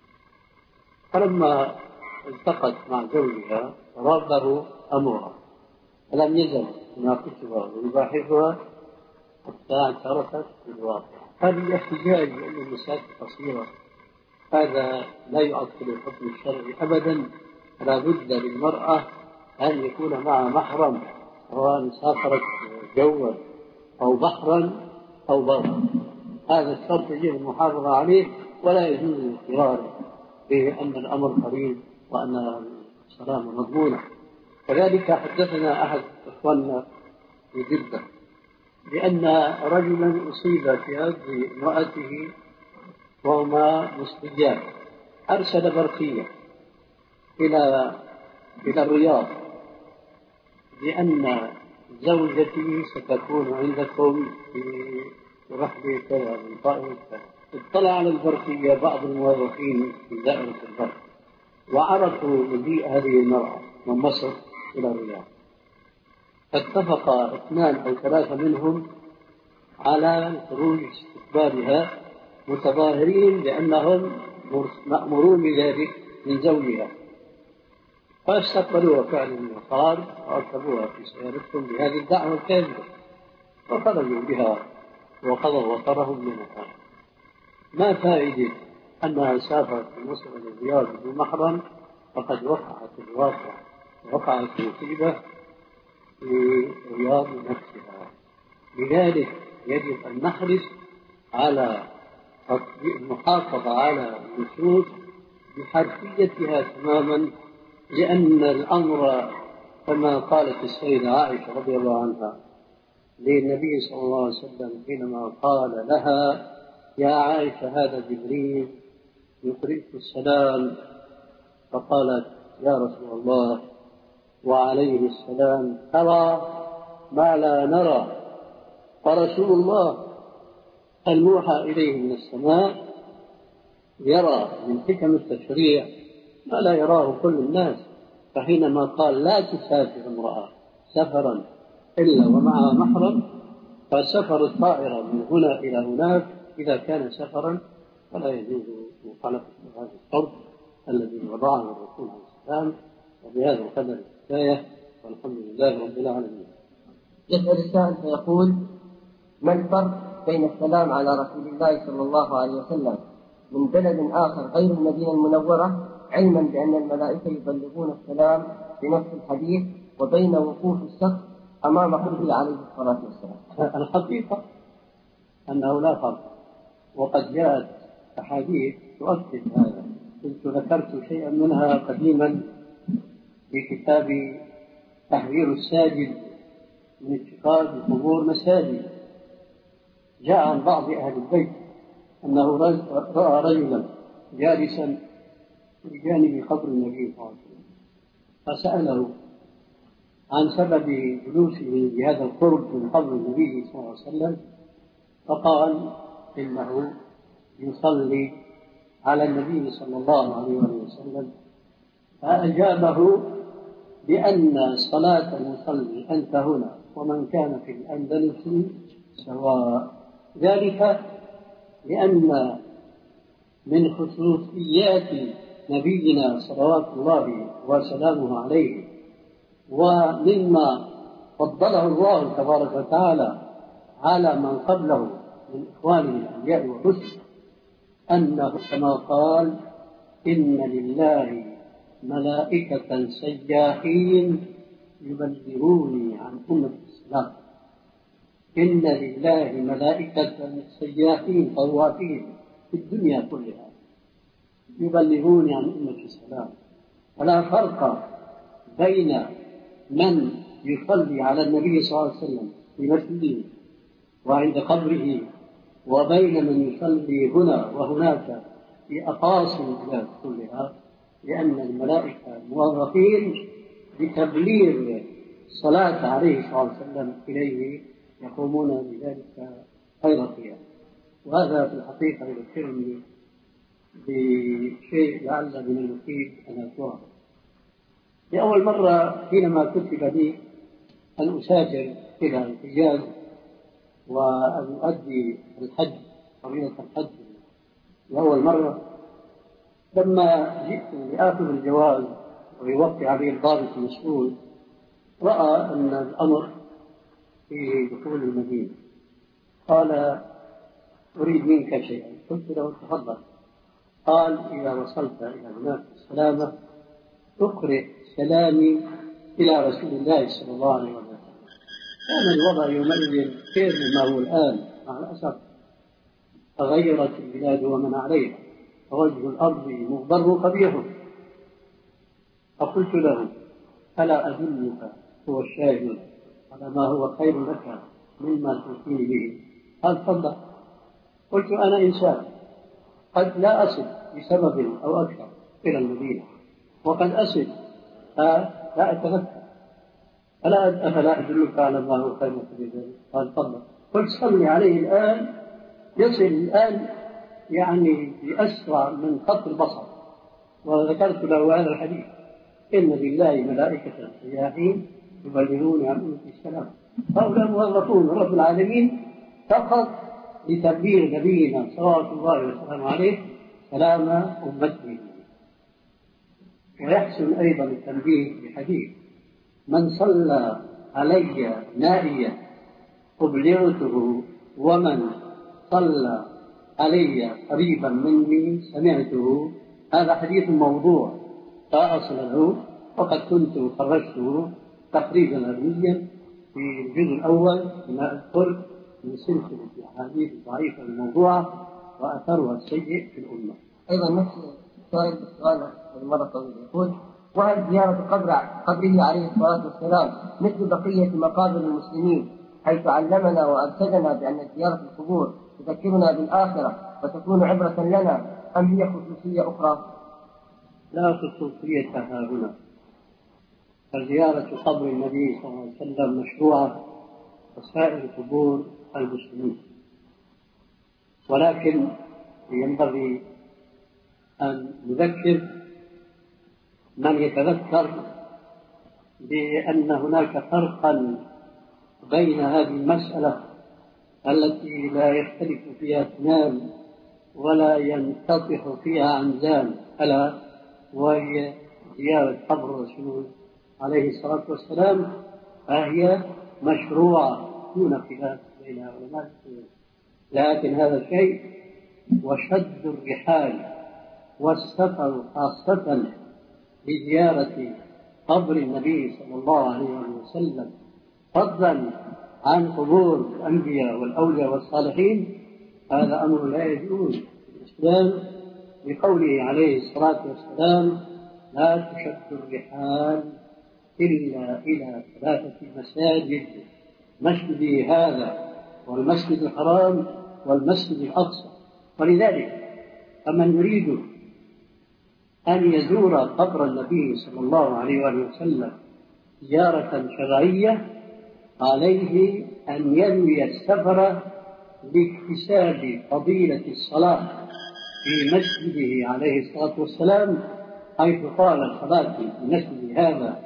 فلما التقت مع زوجها رابه أمرها فلم يزل يناقشها ويباحثها حتى اعترفت بالواقع. هذا الاحتجاج بأن المسافة قصيرة هذا لا يعطل الحكم الشرعي أبدا. لا بد للمرأة أن يكون معها محرم، سواء سافرت جوا أو بحرا أو برا. هذا الشرط يجب المحافظة عليه، ولا يجوز الاضطرار بأن الأمر قريب وأن السلام مضمونة. كذلك حدثنا أحد إخواننا في جدة بأن رجلا أصيب في عرض امرأته وهما مصريان، أرسل برقية إلى إلى الرياض لأن زوجتي ستكون عندكم في رحلة كذا من طائرة كذا. اطلع على البرقية بعض الموظفين في دائرة البرق وعرفوا مجيء هذه المرأة من مصر إلى الرياض، فاتفق اثنان أو ثلاثة منهم على خروج استقبالها متظاهرين بأنهم مأمورون بذلك من زوجها، فاستقبلوها فعلا من المطار وأركبوها في سيارتهم بهذه الدعوة الكاذبة وخرجوا بها وقضوا وطرهم من المطار. ما فائدة أنها سافرت من مصر إلى الرياض بدون محرم؟ فقد وقعت الواقع، وقعت مصيبة في الرياض نفسها. لذلك يجب أن نحرص على المحافظة على النصوص بحرفيتها تماما، لأن الأمر كما قالت السيدة عائشة رضي الله عنها للنبي صلى الله عليه وسلم حينما قال لها: يا عائشة هذا جبريل يقرئك السلام، فقالت: يا رسول الله وعليه السلام ترى ما لا نرى. فرسول الله الموحى إليه من السماء يرى من حكم التشريع ما لا يراه كل الناس. فحينما قال لا تسافر امرأة سفرا إلا ومعها محرم، فسفر الطائرة من هنا إلى هناك إذا كان سفرا فلا يجوز مخالفة هذا الشرط الذي وضعه الرسول عليه السلام. وبهذا القدر الكفاية، والحمد لله رب العالمين. يسأل السائل فيقول: ما الفرق بين السلام على رسول الله صلى الله عليه وسلم من بلد آخر غير المدينة المنورة، علما بأن الملائكة يبلغون السلام بنفس الحديث، وبين وقوف الشخص أمام قبره عليه الصلاة والسلام؟ الحقيقة أنه لا فرق، وقد جاءت أحاديث تؤكد هذا. كنت ذكرت شيئا منها قديما في كتاب تحذير الساجد من اتخاذ القبور مساجد. جاء عن بعض أهل البيت أنه رأى رجلا جالسا بجانب قبر النبي صلى الله عليه وسلم، فسأله عن سبب جلوسه بهذا القرب من قبر النبي صلى الله عليه وسلم، فقال: إنه يصلي على النبي صلى الله عليه وسلم. فأجابه بأن صلاة المصلي أنت هنا ومن كان في الأندلس سواء، ذلك لأن من خصوصيات نبينا صلوات الله وسلامه عليه ومما فضله الله تبارك وتعالى على من قبله من إخوانه الأنبياء والرسل أنه كما قال: إن لله ملائكة سياحين يبلغوني عن أمة الإسلام. إن لله ملائكة سياحين طوافين في الدنيا كلها يبلغوني عن أمة الإسلام. ولا فرق بين من يصلي على النبي صلى الله عليه وسلم في مسجده وعند قبره وبين من يصلي هنا وهناك في أقاصي البلاد كلها، لأن الملائكة موظفين بتبليغ الصلاة عليه صلى الله عليه وسلم إليه، يقومون بذلك خير قيام. وهذا في الحقيقة يذكرني بشيء لعل من المفيد أن أذكره. لأول مرة حينما كتب لي أن أسافر إلى الحجاز وأن أؤدي الحج فريضة الحج لأول مرة، لما جئت لآخذ الجواز ويوقع عليه الضابط المسؤول رأى أن الأمر في دخول المدينة، قال: أريد منك شيئا. قلت له: تفضل. قال: إذا وصلت إلى هناك السلامة أقرئ سلامي إلى رسول الله صلى الله عليه وسلم. كان الوضع يومئذ خير مما هو الآن، مع الأسف تغيرت البلاد ومن عليها، فوجه الأرض مغبر قبيح. فقلت له: ألا أدلك هو الشاهد على ما هو خير لك مما توصيني به؟ قال: تفضل. قلت: أنا إنسان قد لا أصل بسبب أو أكثر إلى المدينة، وقد أصل فلا أتذكر، ألا أفلا أدلك على ما هو خير لك بذلك؟ قال: تفضل. قلت: صلي عليه الآن، يصل الآن يعني بأسرع من خط البصر. وذكرت له هذا الحديث: إن لله ملائكة سياحين يبلغون عن أمة السلام. هؤلاء موظفون رب العالمين فقط لتبليغ نبينا صلوات الله وسلامه عليه سلام أمته. ويحسن أيضا التنبيه بحديث: من صلى علي نائيا أبلغته، ومن صلى علي قريبا مني سمعته. هذا حديث موضوع لا أصل له، وقد كنت خرجته تخريجا علميا في الجزء الأول بما أذكر من سلسلة الأحاديث الضعيفة الموضوعة وأثرها السيء في الأمة. أيضا نفس السؤال بالسؤال المرة طويلة يقول: وهل زيارة قبر قبره عليه الصلاة والسلام مثل بقية مقابر المسلمين، حيث علمنا وأرشدنا بأن زيارة القبور تذكرنا بالآخرة وتكون عبرة لنا، أم هي خصوصية أخرى؟ لا خصوصية ها هنا. فزيارة قبر النبي صلى الله عليه وسلم مشروعة وسائر قبور المسلمين، ولكن ينبغي أن نذكر من يتذكر بأن هناك فرقا بين هذه المسألة التي لا يختلف فيها اثنان ولا ينتطح فيها عنزان، ألا وهي زيارة قبر الرسول عليه الصلاة والسلام، فهي مشروعة دون خلاف بين علماء. لكن هذا الشيء وشد الرحال والسفر خاصة لزيارة قبر النبي صلى الله عليه وسلم فضلا عن قبور الأنبياء والأولياء والصالحين، هذا أمر لا يجوز في الإسلام، بقوله عليه الصلاة والسلام: لا تشد الرحال إلا إلى ثلاثة مساجد: مسجدي هذا والمسجد الحرام والمسجد الأقصى. ولذلك فمن يريد أن يزور قبر النبي صلى الله عليه وسلم زيارة شرعية عليه أن ينوي السفر لاكتساب فضيلة الصلاة في مسجده عليه الصلاة والسلام، حيث قال: الصلاة في مسجد هذا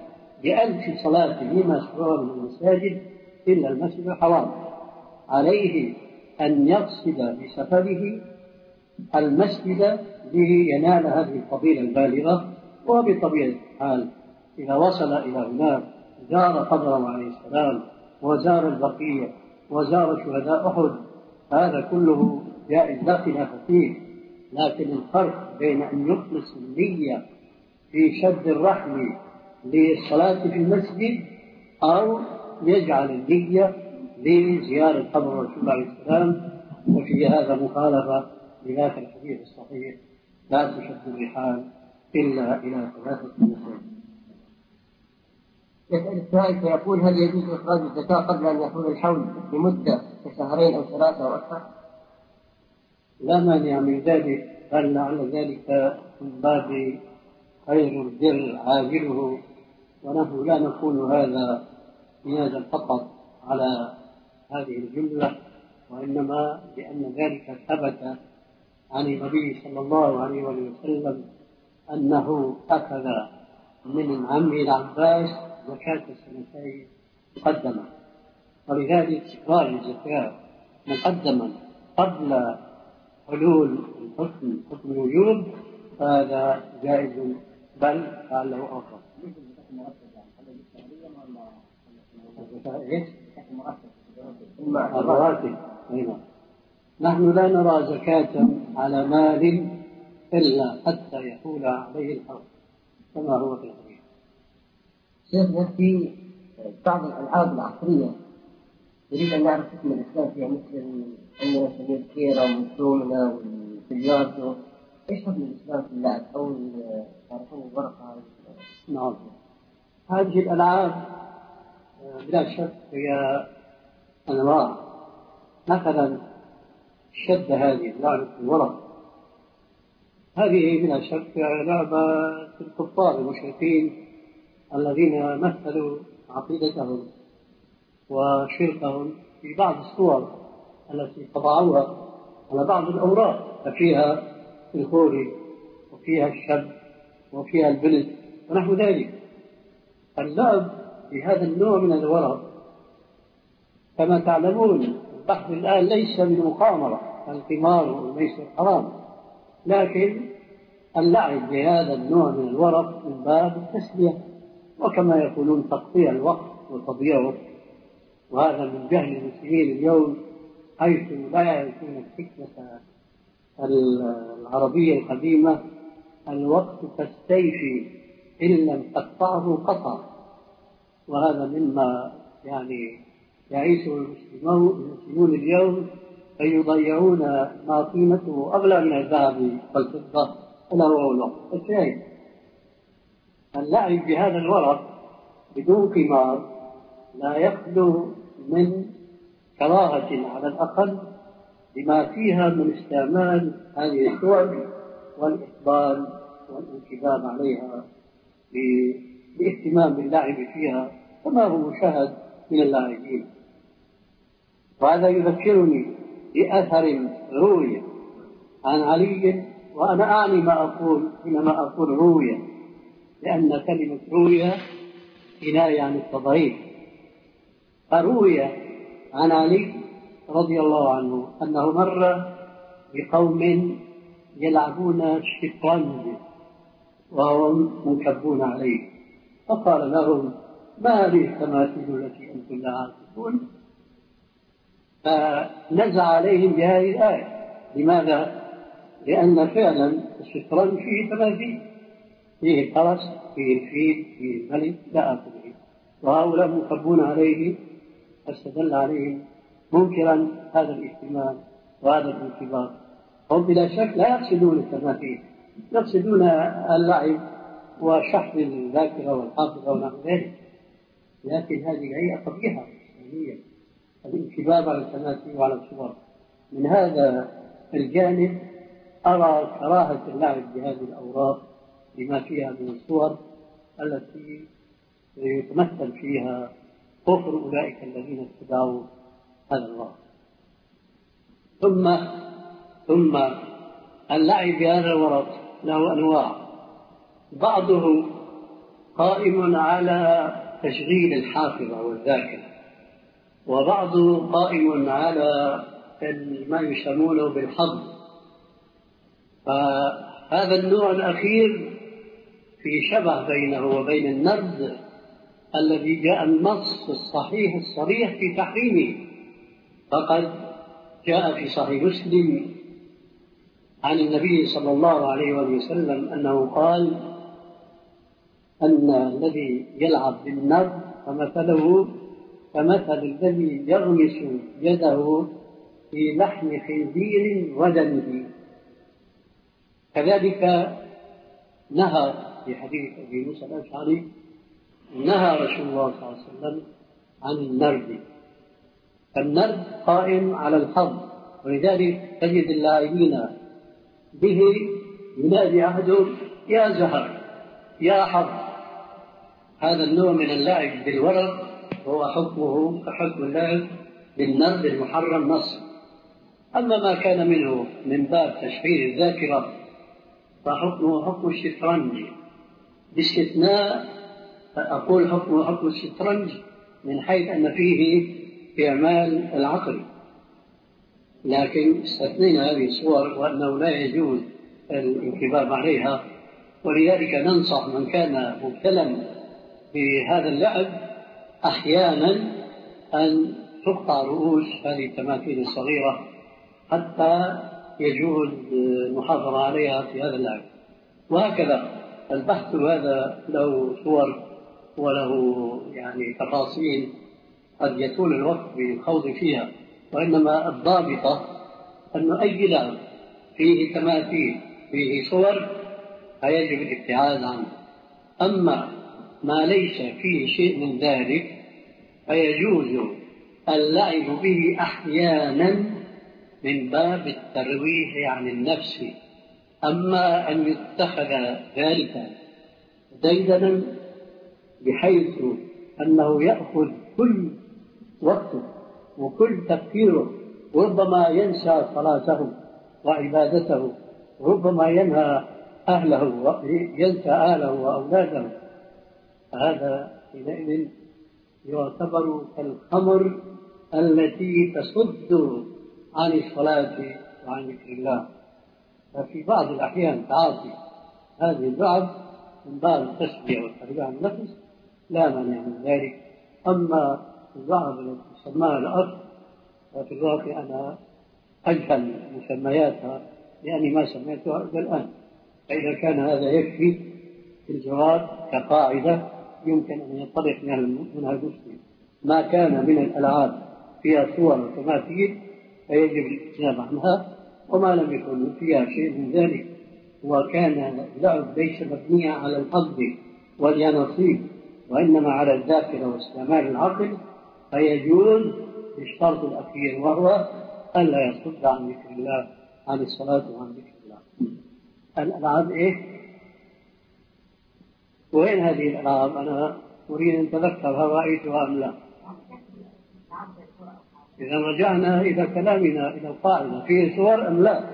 بألف صلاة فيما سوى من المساجد إلا المسجد الحرام. عليه أن يقصد بسفره المسجد لينال هذه الفضيلة البالغة. وبطبيعة الحال إذا وصل إلى هناك زار قبره عليه السلام وزار البقيع وزار شهداء أحد، هذا كله جائز لا خلاف فيه. لكن الفرق بين أن يخلص النية في شد الرحم للصلاة في المسجد أو يجعل النية لزيارة قبر رسول الله عليه السلام، وفي هذا مخالفة لذاك الحديث الصحيح: لا تشد الرحال إلا إلى ثلاثة مساجد. يسأل السائل فيقول: هل يجوز إخراج الزكاة قبل أن يحول الحول بمدة كشهرين أو ثلاثة أو أكثر؟ لا مانع من ذلك، بل لعل ذلك من باب خير البر عاجله، ونحن لا نقول هذا نيازا فقط على هذه الجملة، وإنما لأن ذلك ثبت عن النبي صلى الله عليه وسلم أنه أخذ من عمه العباس زكاة السنتين مقدمة، ولذلك إخراج الزكاة مقدما قبل حلول الحكم حكم الوجوب هذا جائز، بل لعله أفضل. الرواتب. نحن لا نرى زكاة على مال إلا حتى يحول عليه الحول كما هو في الحديث. شيخنا، في بعض الألعاب العصرية يريد أن نعرف حكم الإسلام فيها، مثل عندنا سبيل كيرة والدومنة والبلياردو، إيش حكم الإسلام في اللعب أو تعرفون الورقة؟ نعم، هذه الألعاب بلا شك هي أنواع. مثلا الشد، هذه لعبة الورق، هذه بلا شك لعبة الكفار المشركين الذين مثلوا عقيدتهم وشركهم في بعض الصور التي طبعوها على بعض الأوراق، ففيها الخوري وفيها الشب وفيها البلد ونحو ذلك. اللعب في هذا النوع من الورق كما تعلمون البحث الآن ليس من مقامرة القمار والميسر حرام، لكن اللعب بهذا النوع من الورق من باب التسلية، وكما يقولون تقضية الوقت وتضييع الوقت. وهذا من جهل المسلمين اليوم، حيث لا يعرفون الحكمة العربية القديمة: الوقت كالسيف إن لم تقطعه قطع. وهذا مما يعني يعيشه المسلمون اليوم، فيضيعون ما قيمته أغلى من الذهب والفضة ألا وهو الوقت. الشاهد اللعب بهذا الورق بدون قمار لا يخلو من كراهة على الأقل بما فيها من استعمال هذه الصور والإقبال والانكباب عليها باهتمام باللعب فيها كما هو مشاهد من اللاعبين. وهذا يذكرني بأثر روي عن علي، وأنا أعني ما أقول حينما أقول روي، لأن كلمة روي كناية عن التضعيف. فروي عن علي رضي الله عنه أنه مر بقوم يلعبون الشطرنج وهم منكبون عليه، فقال لهم: ما هذه التماثيل التي أنتم لا عاكفون؟ فنزع عليهم بهذه الآية. لماذا؟ لأن فعلا الشطرنج فيه تماثيل، فيه الفرس، فيه الفيل، فيه الملك، لا آخره، وهؤلاء منكبون عليه، فاستدل عليهم منكرا هذا الاهتمام وهذا الانكبار. هم بلا شك لا يقصدون التماثيل، يقصدون اللعب وشحذ الذاكرة والحافظة ونحو ذلك، لكن هذه هي قبيحة إسلامية، الانكباب على التماثيل وعلى الصور. من هذا الجانب أرى كراهة اللعب بهذه الأوراق لما فيها من الصور التي يتمثل فيها كفر أولئك الذين اتبعوا هذا الورق. ثم ثم اللعب بهذا الورق له أنواع، بعضه قائم على تشغيل الحافظة والذاكرة، وبعضه قائم على ما يسمونه بالحظ. فهذا النوع الأخير في شبه بينه وبين النرد الذي جاء النص الصحيح الصريح في تحريمه. فقد جاء في صحيح مسلم عن النبي صلى الله عليه وسلم أنه قال أن الذي يلعب بالنرد فمثله كمثل الذي يغمس يده في لحم خنزير ودمه. كذلك نهى في حديث أبي موسى الأشعري نهى رسول الله صلى الله عليه وسلم عن النرد. فالنرد قائم على الحظ، ولذلك تجد اللاعبين به ينادي أحدهم يا زهر يا حظ. هذا النوع من اللعب بالورق وهو حكمه كحكم اللعب بالنرد المحرم نصا. أما ما كان منه من باب تشغيل الذاكرة فحكمه حكم الشطرنج، باستثناء أقول حكمه حكم الشطرنج من حيث أن فيه إعمال العقل، لكن استثنينا هذه الصور وأنه لا يجوز الانكباب عليها. ولذلك ننصح من كان مبتلا بهذا اللعب أحيانا أن تقطع رؤوس هذه التماثيل الصغيرة حتى يجوز المحافظة عليها في هذا اللعب. وهكذا البحث هذا له صور وله يعني تفاصيل قد يطول الوقت بالخوض فيها، وإنما الضابطة أن أي لعب فيه تماثيل فيه صور فيجب الابتعاد عنه. أما ما ليس فيه شيء من ذلك فيجوز اللعب به أحيانا من باب الترويح عن النفس. أما أن يتخذ ذلك ديدنا بحيث أنه يأخذ كل وقته وكل تفكيره، وربما ينسى صلاته وعبادته، وربما ينهى أهله وينسى أهله وأولاده، فهذا حينئذ يعتبر كالخمر التي تصد عن الصلاة وعن ذكر الله. ففي بعض الأحيان تعاطي هذه اللعب من باب التشجيع والتربية عن النفس لا مانع من ذلك. أما اللعب التي سماها الأرض ففي الواقع أنا أجهل مسمياتها لأني ما سميتها إلى الآن. فإذا كان هذا يكفي في الجواب كقاعدة يمكن أن ينطلق منها المسلم. ما كان من الألعاب فيها صور وتماثيل فيجب الاجتناب عنها، وما لم يكن فيها شيء من ذلك وكان اللعب ليس مبنيا على الحظ واليانصيب وإنما على الذاكرة واستعمال العقل فيجوز بالشرط الأخير وهو ألا يصد عن ذكر الله عن الصلاة وعن ذكر الله. الألعاب إيه؟ وين هذه الألعاب؟ أنا أريد أن تذكرها رأيتها أم لا. إذا رجعنا إلى كلامنا إلى القاعدة فيه صور أم لا؟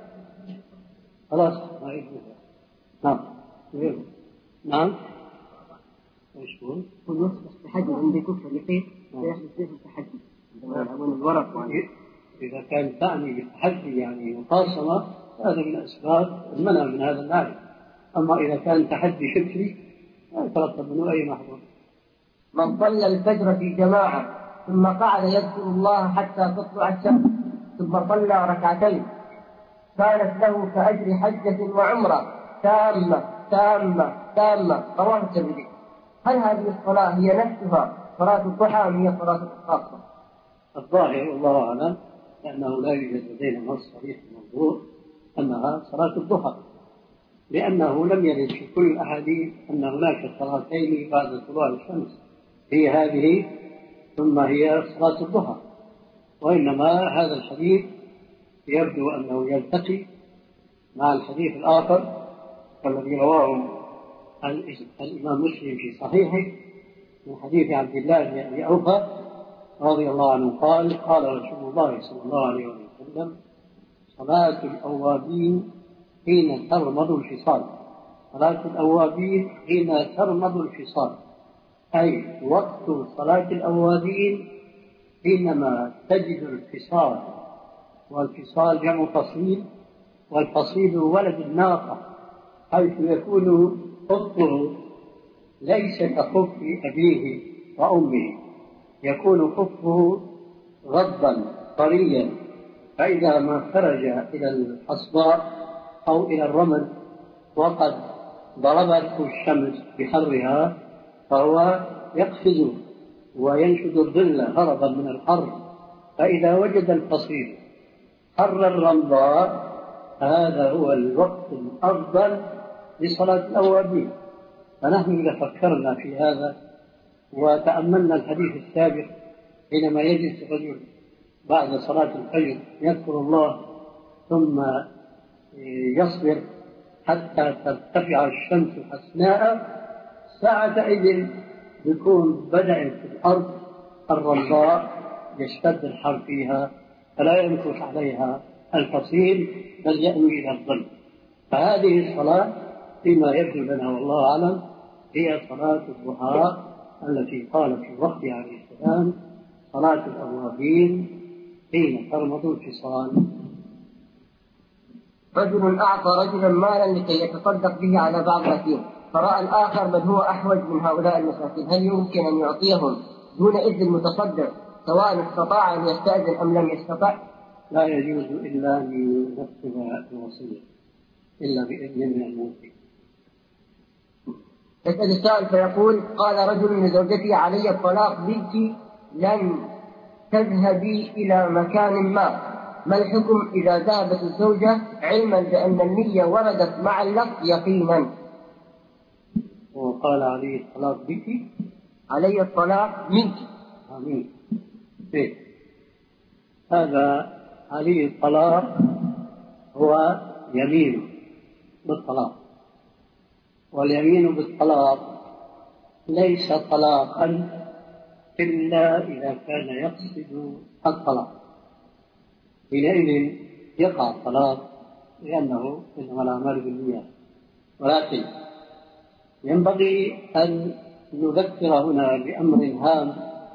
خلاص ما يجوز. نعم نعم ايش هو؟ هو يصبح التحدي عندي كفر يقين ويحدث فيه التحدي يلعبون الورق يعني. إذا كان تعني بالتحدي يعني مقاصمة هذا من أسباب المنع من هذا اللعب. أما إذا كان تحدي فكري لا يترتب منه أي محظور. من صلى الفجر في جماعة ثم قعد يذكر الله حتى تطلع الشمس ثم صلى ركعتين كانت له كأجر حجة وعمرة تامة تامة تامة رواه الترمذي. هل هذه الصلاة هي نفسها صلاة الضحى أم هي صلاة الخاصة؟ الظاهر والله أعلم لأنه لا يوجد لدينا نص صريح موضوع أنها صلاة الضحى، لأنه لم يرد في كل الأحاديث أن هناك صلاتين بعد طلوع الشمس هي هذه ثم هي صلاة الضحى، وإنما هذا الحديث يبدو أنه يلتقي مع الحديث الآخر الذي رواه الإمام مسلم في صحيحه من حديث عبد الله بن أبي أوفى رضي الله عنه قال قال رسول الله صلى الله عليه وسلم صلاة الأوابين حين ترمض الفصال صلاة الأوابين حين ترمض الفصال، أي وقت صلاة الأوابين حينما تجد الفصال، والفصال جمع فصيل، والفصيل ولد الناقة، حيث يكون خفه ليس كخف أبيه وأمه، يكون خفه غضا طريا، فإذا ما خرج إلى الحصباء أو إلى الرمل وقد ضربته الشمس بحرها فهو يقفز وينشد الظل هربا من الحر، فإذا وجد الفصيل حر الرمضاء هذا هو الوقت الأفضل لصلاة الأوابين. فنحن إذا فكرنا في هذا وتأملنا الحديث السابق حينما يجلس الرجل بعد صلاة الفجر يذكر الله ثم يصبر حتى ترتفع الشمس حسناء، ساعتئذ يكون بدأت الأرض الرمضاء يشتد الحر فيها فلا يمكث عليها الفصيل بل يأوي إلى الظل. فهذه الصلاة فيما يبدو لنا والله أعلم هي صلاة الضحى التي قال في الوقت عليه السلام صلاة الأوابين حين ترمض الفصال. رجل أعطى رجلا مالا لكي يتصدق به على بعض المساكين، فرأى الآخر من هو أحوج من هؤلاء المساكين، هل يمكن أن يعطيهم دون إذن المتصدق سواء استطاع أن يستأذن أم لم يستطع؟ لا يجوز إلا أن ينفذ الوصية إلا بإذن من الموصي. يسأل السائل فيقول: قال رجل لزوجتي علي الطلاق بنتي لن تذهبي إلى مكان ما، ما الحكم إذا ذهبت الزوجة علما بأن النية وردت مع اللفظ يقينا؟ وقال علي الطلاق بك علي الطلاق منك. آمين. إيه؟ هذا علي الطلاق هو يمين بالطلاق، واليمين بالطلاق ليس طلاقا إلا إذا كان يقصد الطلاق، حينئذ يقع الطلاق لأنه إنما الأعمال بالنيات. ولكن ينبغي أن نذكر هنا بأمر هام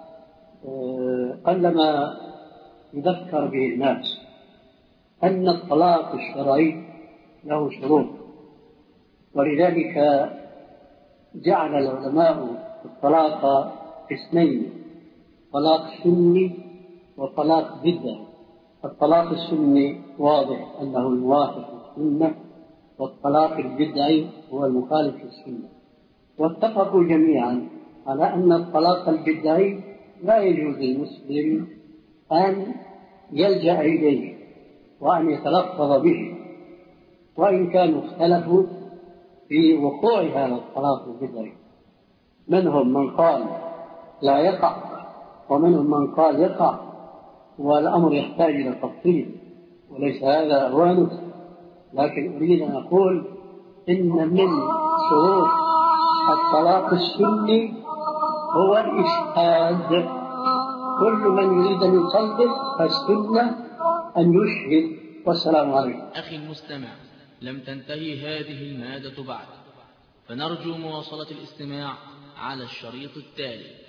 قلما يذكر به الناس، أن الطلاق الشرعي له شروط، ولذلك جعل العلماء الطلاق قسمين: طلاق سني وطلاق بدعي. الطلاق السني واضح أنه الموافق للسنة، والطلاق البدعي هو المخالف للسنة. واتفقوا جميعا على أن الطلاق البدعي لا يجوز للمسلم أن يلجأ إليه وأن يتلفظ به، وإن كانوا اختلفوا في وقوع هذا الطلاق البدعي. منهم من قال لا يقع، ومنهم من قال يقع، والأمر يحتاج إلى تفصيل وليس هذا أوانه. لكن أريد أن أقول إن من شروط الطلاق السني هو الإشهاد. كل من يريد أن يصدق فالسنة أن يشهد. والسلام عليكم. أخي المستمع، لم تنتهي هذه المادة بعد، فنرجو مواصلة الاستماع على الشريط التالي.